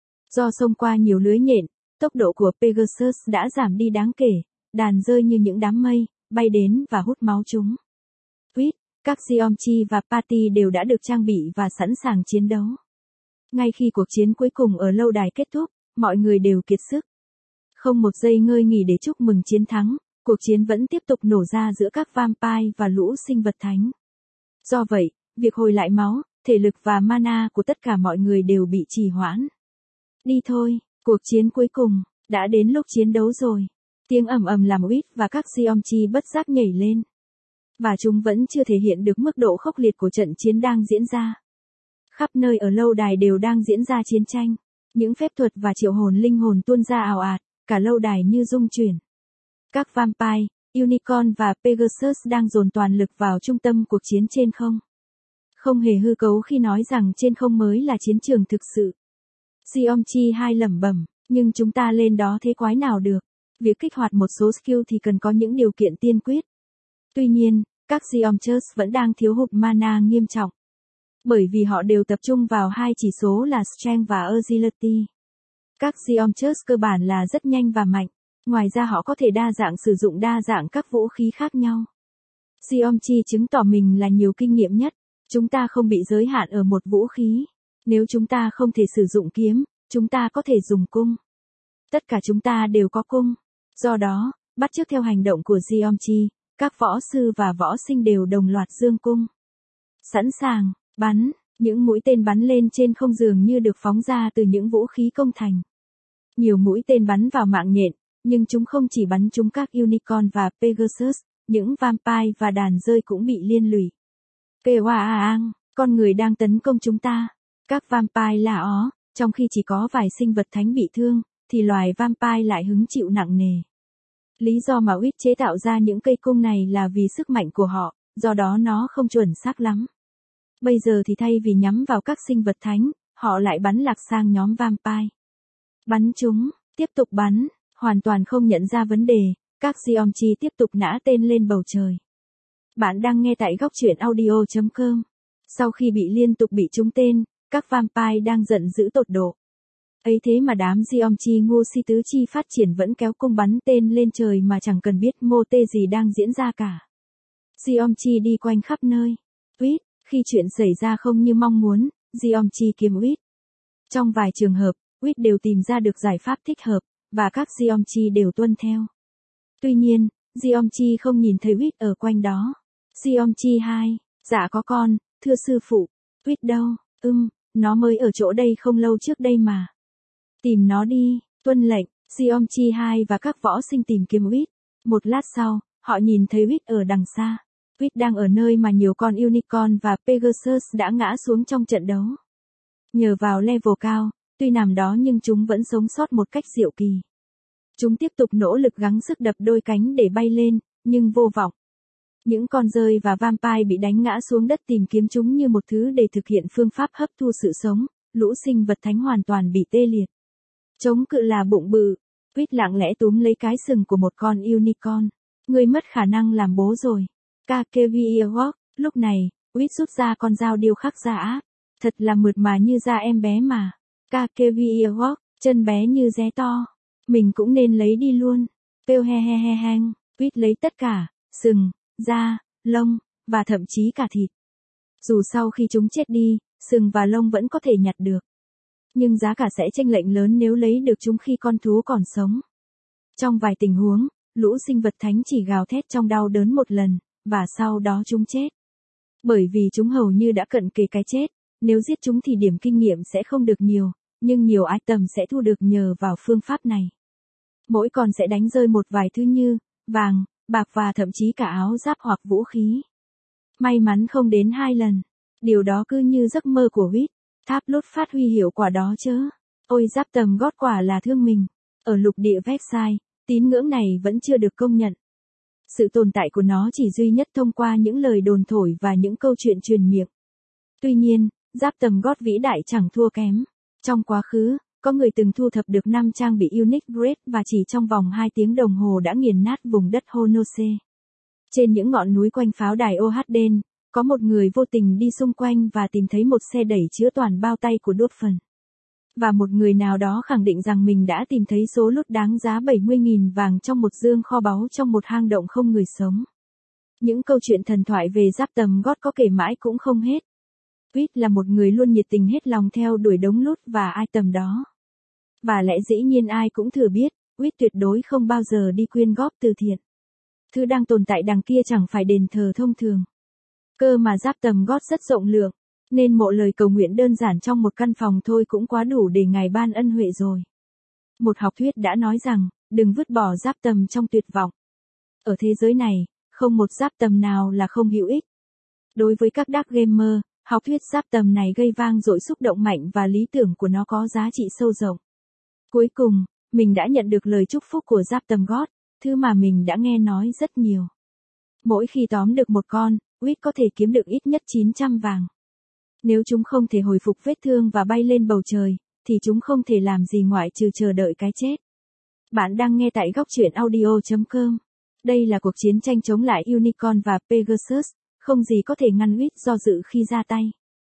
Do xông qua nhiều lưới nhện, tốc độ của Pegasus đã giảm đi đáng kể, đàn rơi như những đám mây, bay đến và hút máu chúng. Huyết, các Geomchi và Party đều đã được trang bị và sẵn sàng chiến đấu. Ngay khi cuộc chiến cuối cùng ở lâu đài kết thúc, mọi người đều kiệt sức. Không một giây ngơi nghỉ để chúc mừng chiến thắng, cuộc chiến vẫn tiếp tục nổ ra giữa các vampire và lũ sinh vật thánh. Do vậy, việc hồi lại máu, thể lực và mana của tất cả mọi người đều bị trì hoãn. Đi thôi, cuộc chiến cuối cùng, đã đến lúc chiến đấu rồi. Tiếng ầm ầm làm Huyết và các Geomchi bất giác nhảy lên. Và chúng vẫn chưa thể hiện được mức độ khốc liệt của trận chiến đang diễn ra. Khắp nơi ở lâu đài đều đang diễn ra chiến tranh. Những phép thuật và triệu hồn linh hồn tuôn ra ào ạt, cả lâu đài như rung chuyển. Các vampire, unicorn và Pegasus đang dồn toàn lực vào trung tâm cuộc chiến trên không. Không hề hư cấu khi nói rằng trên không mới là chiến trường thực sự. Xiaomchi hai lẩm bẩm, nhưng chúng ta lên đó thế quái nào được. Việc kích hoạt một số skill thì cần có những điều kiện tiên quyết. Tuy nhiên, các Xiaomchers vẫn đang thiếu hụt mana nghiêm trọng. Bởi vì họ đều tập trung vào hai chỉ số là Strength và Agility. Các Xiaomchers cơ bản là rất nhanh và mạnh. Ngoài ra họ có thể đa dạng sử dụng đa dạng các vũ khí khác nhau. Xiaomchi chứng tỏ mình là nhiều kinh nghiệm nhất. Chúng ta không bị giới hạn ở một vũ khí. Nếu chúng ta không thể sử dụng kiếm, chúng ta có thể dùng cung. Tất cả chúng ta đều có cung. Do đó, bắt chước theo hành động của Xiaomchi, các võ sư và võ sinh đều đồng loạt giương cung. Sẵn sàng, bắn, những mũi tên bắn lên trên không dường như được phóng ra từ những vũ khí công thành. Nhiều mũi tên bắn vào mạng nhện, nhưng chúng không chỉ bắn trúng các unicorn và Pegasus, những vampire và đàn rơi cũng bị liên lụy. Kêu a a ang, con người đang tấn công chúng ta. Các vampire la ó, trong khi chỉ có vài sinh vật thánh bị thương, thì loài vampire lại hứng chịu nặng nề. Lý do mà Witch chế tạo ra những cây cung này là vì sức mạnh của họ, do đó nó không chuẩn xác lắm. Bây giờ thì thay vì nhắm vào các sinh vật thánh, họ lại bắn lạc sang nhóm vampire. Bắn chúng, tiếp tục bắn, hoàn toàn không nhận ra vấn đề, các Xiaomchi tiếp tục nã tên lên bầu trời. Bạn đang nghe tại góc truyện audio chấm com. Sau khi bị liên tục bị trúng tên, các vampire đang giận dữ tột độ. Ấy thế mà đám Xiaomchi ngu si tứ chi phát triển vẫn kéo cung bắn tên lên trời mà chẳng cần biết mô tê gì đang diễn ra cả. Xiaomchi đi quanh khắp nơi. Witch, khi chuyện xảy ra không như mong muốn, Xiaomchi kiếm Witch. Trong vài trường hợp, Witch đều tìm ra được giải pháp thích hợp, và các Xiaomchi đều tuân theo. Tuy nhiên, Xiaomchi không nhìn thấy Witch ở quanh đó. Xiaomchi hai, dạ có con, thưa sư phụ. Witch đâu? Ừm, nó mới ở chỗ đây không lâu trước đây mà. Tìm nó đi, tuân lệnh. Xiaomchi hai và các võ sinh tìm kiếm Witch. Một lát sau, họ nhìn thấy Witch ở đằng xa. Witch đang ở nơi mà nhiều con unicorn và Pegasus đã ngã xuống trong trận đấu. Nhờ vào level cao, tuy nằm đó nhưng chúng vẫn sống sót một cách diệu kỳ. Chúng tiếp tục nỗ lực gắng sức đập đôi cánh để bay lên, nhưng vô vọng. Những con rơi và vampire bị đánh ngã xuống đất tìm kiếm chúng như một thứ để thực hiện phương pháp hấp thu sự sống, lũ sinh vật thánh hoàn toàn bị tê liệt. Chống cự là bụng bự, Witch lặng lẽ túm lấy cái sừng của một con unicorn. Người mất khả năng làm bố rồi. Kakeviewok, lúc này, Witch rút ra con dao điêu khắc da ác. Thật là mượt mà như da em bé mà. Kakeviewok, chân bé như dé to. Mình cũng nên lấy đi luôn. Kêu he he he hang, Witch lấy tất cả, sừng, da, lông, và thậm chí cả thịt. Dù sau khi chúng chết đi, sừng và lông vẫn có thể nhặt được. Nhưng giá cả sẽ chênh lệch lớn nếu lấy được chúng khi con thú còn sống. Trong vài tình huống, lũ sinh vật thánh chỉ gào thét trong đau đớn một lần, và sau đó chúng chết. Bởi vì chúng hầu như đã cận kề cái chết, nếu giết chúng thì điểm kinh nghiệm sẽ không được nhiều, nhưng nhiều item sẽ thu được nhờ vào phương pháp này. Mỗi con sẽ đánh rơi một vài thứ như vàng, bạc và thậm chí cả áo giáp hoặc vũ khí. May mắn không đến hai lần. Điều đó cứ như giấc mơ của Witch. Tháp lốt phát huy hiệu quả đó chớ. Ôi giáp tầm gót quả là thương mình. Ở lục địa website, tín ngưỡng này vẫn chưa được công nhận. Sự tồn tại của nó chỉ duy nhất thông qua những lời đồn thổi và những câu chuyện truyền miệng. Tuy nhiên, giáp tầm gót vĩ đại chẳng thua kém. Trong quá khứ, có người từng thu thập được năm trang bị Unique Grade và chỉ trong vòng hai tiếng đồng hồ đã nghiền nát vùng đất Honose. Trên những ngọn núi quanh pháo đài Ohaden, có một người vô tình đi xung quanh và tìm thấy một xe đẩy chứa toàn bao tay của đốt phần. Và một người nào đó khẳng định rằng mình đã tìm thấy số lút đáng giá bảy mươi nghìn vàng trong một dương kho báu trong một hang động không người sống. Những câu chuyện thần thoại về giáp tầm gót có kể mãi cũng không hết. Witch là một người luôn nhiệt tình hết lòng theo đuổi đống lút và item đó. Và lẽ dĩ nhiên ai cũng thừa biết, Witch tuyệt đối không bao giờ đi quyên góp từ thiện. Thứ đang tồn tại đằng kia chẳng phải đền thờ thông thường. Cơ mà giáp tầm gót rất rộng lượng, nên một lời cầu nguyện đơn giản trong một căn phòng thôi cũng quá đủ để Ngài ban ân huệ rồi. Một học thuyết đã nói rằng, đừng vứt bỏ giáp tầm trong tuyệt vọng. Ở thế giới này, không một giáp tầm nào là không hữu ích. Đối với các dark gamer, Học thuyết giáp tầm này gây vang dội xúc động mạnh và lý tưởng của nó có giá trị sâu rộng. Cuối cùng, mình đã nhận được lời chúc phúc của giáp tầm God, thứ mà mình đã nghe nói rất nhiều. Mỗi khi tóm được một con, Wit có thể kiếm được ít nhất chín trăm vàng. Nếu chúng không thể hồi phục vết thương và bay lên bầu trời, thì chúng không thể làm gì ngoại trừ chờ đợi cái chết. Bạn đang nghe tại góc truyện audio chấm com. Đây là cuộc chiến tranh chống lại Unicorn và Pegasus, không gì có thể ngăn Wit do dự khi ra tay.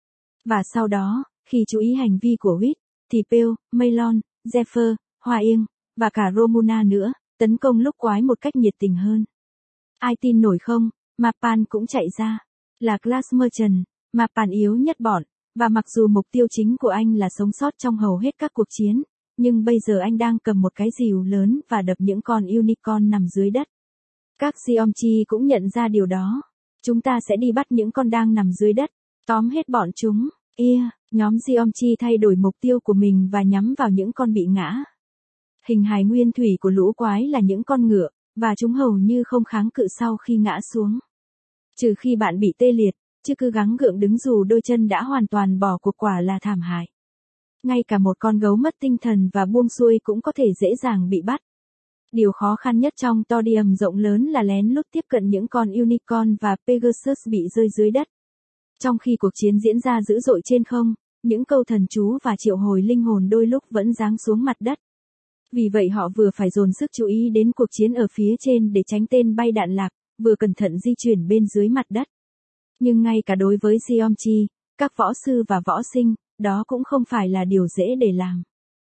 Và sau đó, khi chú ý hành vi của Wit, thì Pale, Melon, Zephyr, Hoa Yên, và cả Romuna nữa, tấn công lúc quái một cách nhiệt tình hơn. Ai tin nổi không, Mapan cũng chạy ra. Là Glass Merchant, Mapan yếu nhất bọn, và mặc dù mục tiêu chính của anh là sống sót trong hầu hết các cuộc chiến, nhưng bây giờ anh đang cầm một cái rìu lớn và đập những con unicorn nằm dưới đất. Các Geomchi cũng nhận ra điều đó. Chúng ta sẽ đi bắt những con đang nằm dưới đất, tóm hết bọn chúng. Yeah, nhóm Geomchi thay đổi mục tiêu của mình và nhắm vào những con bị ngã. Hình hài nguyên thủy của lũ quái là những con ngựa, và chúng hầu như không kháng cự sau khi ngã xuống. Trừ khi bạn bị tê liệt, chứ cứ gắng gượng đứng dù đôi chân đã hoàn toàn bỏ cuộc quả là thảm hại. Ngay cả một con gấu mất tinh thần và buông xuôi cũng có thể dễ dàng bị bắt. Điều khó khăn nhất trong Todium rộng lớn là lén lút tiếp cận những con Unicorn và Pegasus bị rơi dưới đất. Trong khi cuộc chiến diễn ra dữ dội trên không, những câu thần chú và triệu hồi linh hồn đôi lúc vẫn giáng xuống mặt đất. Vì vậy họ vừa phải dồn sức chú ý đến cuộc chiến ở phía trên để tránh tên bay đạn lạc, vừa cẩn thận di chuyển bên dưới mặt đất. Nhưng ngay cả đối với Geomchi, các võ sư và võ sinh, đó cũng không phải là điều dễ để làm.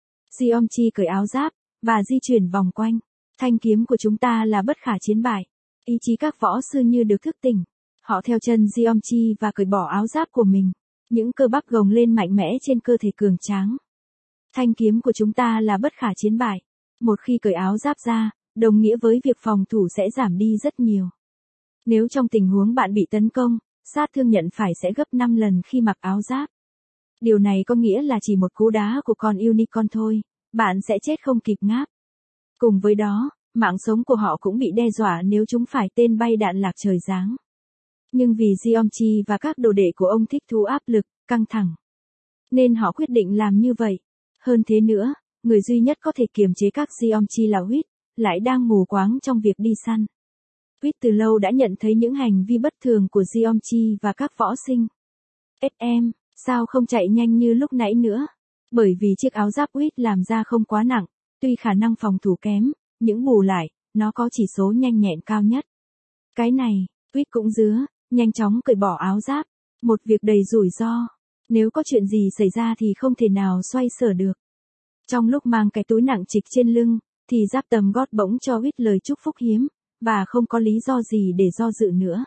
Geomchi cởi áo giáp, và di chuyển vòng quanh. Thanh kiếm của chúng ta là bất khả chiến bại. Ý chí các võ sư như được thức tỉnh. Họ theo chân Geomchi và cởi bỏ áo giáp của mình. Những cơ bắp gồng lên mạnh mẽ trên cơ thể cường tráng. Thanh kiếm của chúng ta là bất khả chiến bại. Một khi cởi áo giáp ra, đồng nghĩa với việc phòng thủ sẽ giảm đi rất nhiều. Nếu trong tình huống bạn bị tấn công, sát thương nhận phải sẽ gấp năm lần khi mặc áo giáp. Điều này có nghĩa là chỉ một cú đá của con Unicorn thôi, bạn sẽ chết không kịp ngáp. Cùng với đó, mạng sống của họ cũng bị đe dọa nếu chúng phải tên bay đạn lạc trời giáng. Nhưng vì Geomchi và các đồ đệ của ông thích thú áp lực, căng thẳng, nên họ quyết định làm như vậy. Hơn thế nữa, người duy nhất có thể kiềm chế các Geomchi là Wit, lại đang mù quáng trong việc đi săn. Wit từ lâu đã nhận thấy những hành vi bất thường của Geomchi và các võ sinh. ét em, sao không chạy nhanh như lúc nãy nữa? Bởi vì chiếc áo giáp Wit làm ra không quá nặng, tuy khả năng phòng thủ kém, những bù lại, nó có chỉ số nhanh nhẹn cao nhất. Cái này, Wit cũng dứa, nhanh chóng cởi bỏ áo giáp, một việc đầy rủi ro. Nếu có chuyện gì xảy ra thì không thể nào xoay sở được. Trong lúc mang cái túi nặng trịch trên lưng, thì giáp tầm gót bỗng cho Wit lời chúc phúc hiếm, và không có lý do gì để do dự nữa.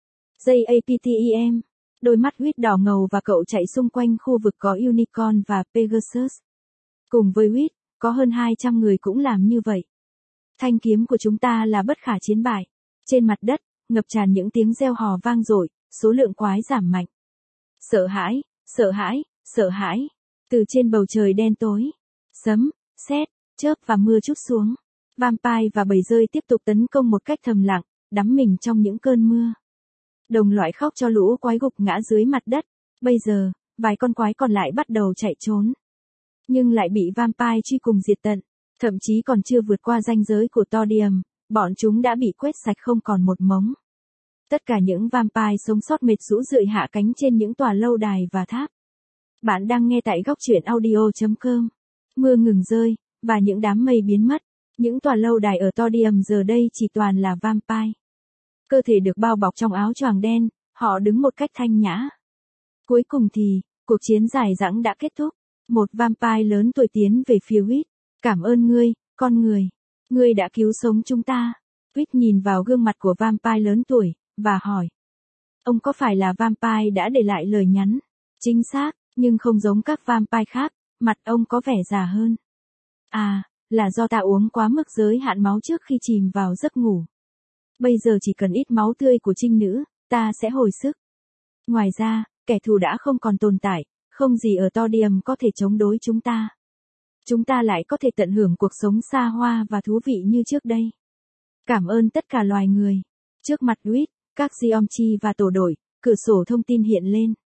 JAPTEM, đôi mắt Wit đỏ ngầu và cậu chạy xung quanh khu vực có Unicorn và Pegasus. Cùng với Wit, có hơn hai trăm người cũng làm như vậy. Thanh kiếm của chúng ta là bất khả chiến bại. Trên mặt đất, ngập tràn những tiếng reo hò vang dội, số lượng quái giảm mạnh. Sợ hãi, sợ hãi, sợ hãi. Từ trên bầu trời đen tối, sấm, sét, chớp và mưa trút xuống. Vampire và bầy dơi tiếp tục tấn công một cách thầm lặng, đắm mình trong những cơn mưa. Đồng loại khóc cho lũ quái gục ngã dưới mặt đất. Bây giờ, vài con quái còn lại bắt đầu chạy trốn. Nhưng lại bị vampire truy cùng diệt tận. Thậm chí còn chưa vượt qua ranh giới của Todium, bọn chúng đã bị quét sạch không còn một mống. Tất cả những vampire sống sót mệt rũ rượi hạ cánh trên những tòa lâu đài và tháp. Bạn đang nghe tại góc truyện audio chấm com. Mưa ngừng rơi, và những đám mây biến mất. Những tòa lâu đài ở Todium giờ đây chỉ toàn là vampire. Cơ thể được bao bọc trong áo choàng đen, họ đứng một cách thanh nhã. Cuối cùng thì, cuộc chiến dài dẳng đã kết thúc. Một vampire lớn tuổi tiến về phía Wit. Cảm ơn ngươi, con người. Ngươi đã cứu sống chúng ta. Wit nhìn vào gương mặt của vampire lớn tuổi, và hỏi. Ông có phải là vampire đã để lại lời nhắn? Chính xác, nhưng không giống các vampire khác, mặt ông có vẻ già hơn. À, là do ta uống quá mức giới hạn máu trước khi chìm vào giấc ngủ. Bây giờ chỉ cần ít máu tươi của trinh nữ, ta sẽ hồi sức. Ngoài ra, kẻ thù đã không còn tồn tại, không gì ở Todium có thể chống đối chúng ta. Chúng ta lại có thể tận hưởng cuộc sống xa hoa và thú vị như trước đây. Cảm ơn tất cả loài người. Trước mặt Wit, các Geomchi và tổ đội, cửa sổ thông tin hiện lên.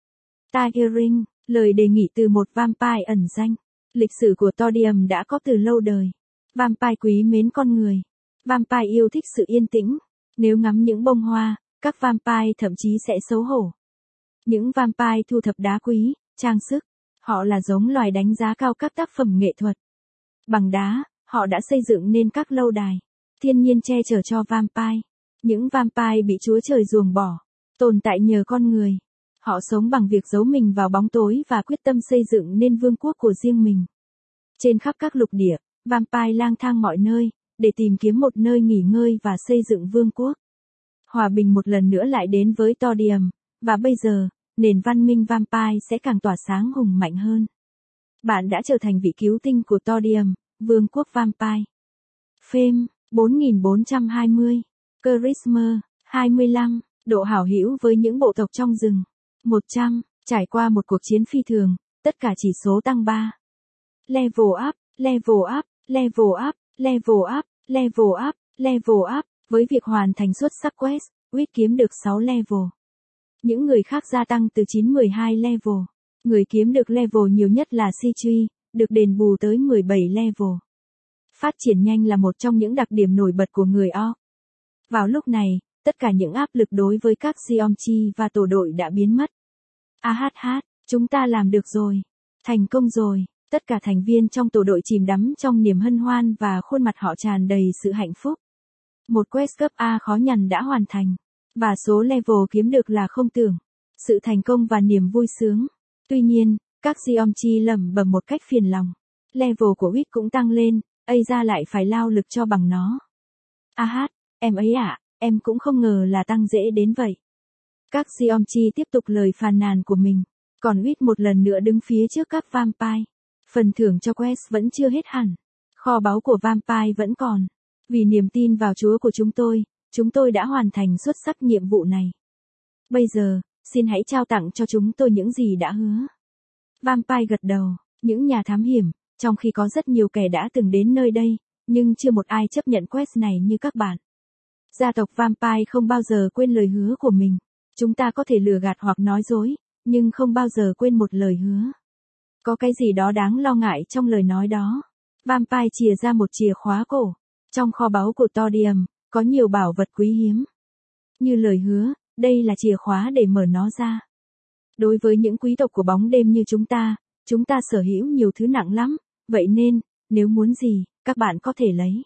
Targaryen, lời đề nghị từ một vampire ẩn danh. Lịch sử của Todium đã có từ lâu đời. Vampire quý mến con người. Vampire yêu thích sự yên tĩnh. Nếu ngắm những bông hoa, các vampire thậm chí sẽ xấu hổ. Những vampire thu thập đá quý, trang sức. Họ là giống loài đánh giá cao các tác phẩm nghệ thuật. Bằng đá, họ đã xây dựng nên các lâu đài. Thiên nhiên che chở cho vampire. Những vampire bị Chúa Trời ruồng bỏ, tồn tại nhờ con người. Họ sống bằng việc giấu mình vào bóng tối và quyết tâm xây dựng nên vương quốc của riêng mình. Trên khắp các lục địa, vampire lang thang mọi nơi, để tìm kiếm một nơi nghỉ ngơi và xây dựng vương quốc. Hòa bình một lần nữa lại đến với Todium, và bây giờ, nền văn minh vampire sẽ càng tỏa sáng hùng mạnh hơn. Bạn đã trở thành vị cứu tinh của Todium, vương quốc vampire. Fame, bốn nghìn bốn trăm hai mươi. Charisma, hai mươi lăm. Độ hảo hữu với những bộ tộc trong rừng. một trăm. Trải qua một cuộc chiến phi thường, tất cả chỉ số tăng ba. Level up, level up, level up, level up, level up, level up. Với việc hoàn thành xuất sắc quest, Wit kiếm được sáu level. Những người khác gia tăng từ chín mười hai level. Người kiếm được level nhiều nhất là Sichui, được đền bù tới mười bảy level. Phát triển nhanh là một trong những đặc điểm nổi bật của người Orc. Vào lúc này, tất cả những áp lực đối với các Siomchi và tổ đội đã biến mất. A hát hát, chúng ta làm được rồi. Thành công rồi. Tất cả thành viên trong tổ đội chìm đắm trong niềm hân hoan và khuôn mặt họ tràn đầy sự hạnh phúc. Một quest cấp A khó nhằn đã hoàn thành. Và số level kiếm được là không tưởng. Sự thành công và niềm vui sướng. Tuy nhiên, các Siomchi lẩm bẩm một cách phiền lòng. Level của Wit cũng tăng lên, ây ra lại phải lao lực cho bằng nó. A hát, em ấy ạ, à, em cũng không ngờ là tăng dễ đến vậy. Các Siomchi tiếp tục lời phàn nàn của mình. Còn Wit một lần nữa đứng phía trước các vampire. Phần thưởng cho quest vẫn chưa hết hẳn. Kho báu của vampire vẫn còn. Vì niềm tin vào Chúa của chúng tôi, chúng tôi đã hoàn thành xuất sắc nhiệm vụ này. Bây giờ, xin hãy trao tặng cho chúng tôi những gì đã hứa. Vampire gật đầu, những nhà thám hiểm, trong khi có rất nhiều kẻ đã từng đến nơi đây, nhưng chưa một ai chấp nhận quest này như các bạn. Gia tộc Vampire không bao giờ quên lời hứa của mình. Chúng ta có thể lừa gạt hoặc nói dối, nhưng không bao giờ quên một lời hứa. Có cái gì đó đáng lo ngại trong lời nói đó. Vampire chìa ra một chìa khóa cổ. Trong kho báu của Todium, có nhiều bảo vật quý hiếm. Như lời hứa, đây là chìa khóa để mở nó ra. Đối với những quý tộc của bóng đêm như chúng ta, chúng ta sở hữu nhiều thứ nặng lắm, vậy nên, nếu muốn gì, các bạn có thể lấy.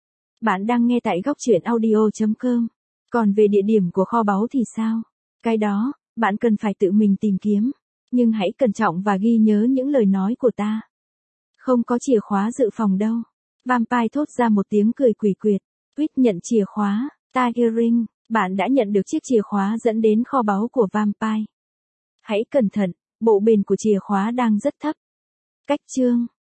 Bạn đang nghe tại góc truyện audio chấm com. Còn về địa điểm của kho báu thì sao? Cái đó, bạn cần phải tự mình tìm kiếm. Nhưng hãy cẩn trọng và ghi nhớ những lời nói của ta. Không có chìa khóa dự phòng đâu. Vampire thốt ra một tiếng cười quỷ quyệt. Wit nhận chìa khóa. Targaryen, bạn đã nhận được chiếc chìa khóa dẫn đến kho báu của Vampire. Hãy cẩn thận, bộ bền của chìa khóa đang rất thấp. Cách chương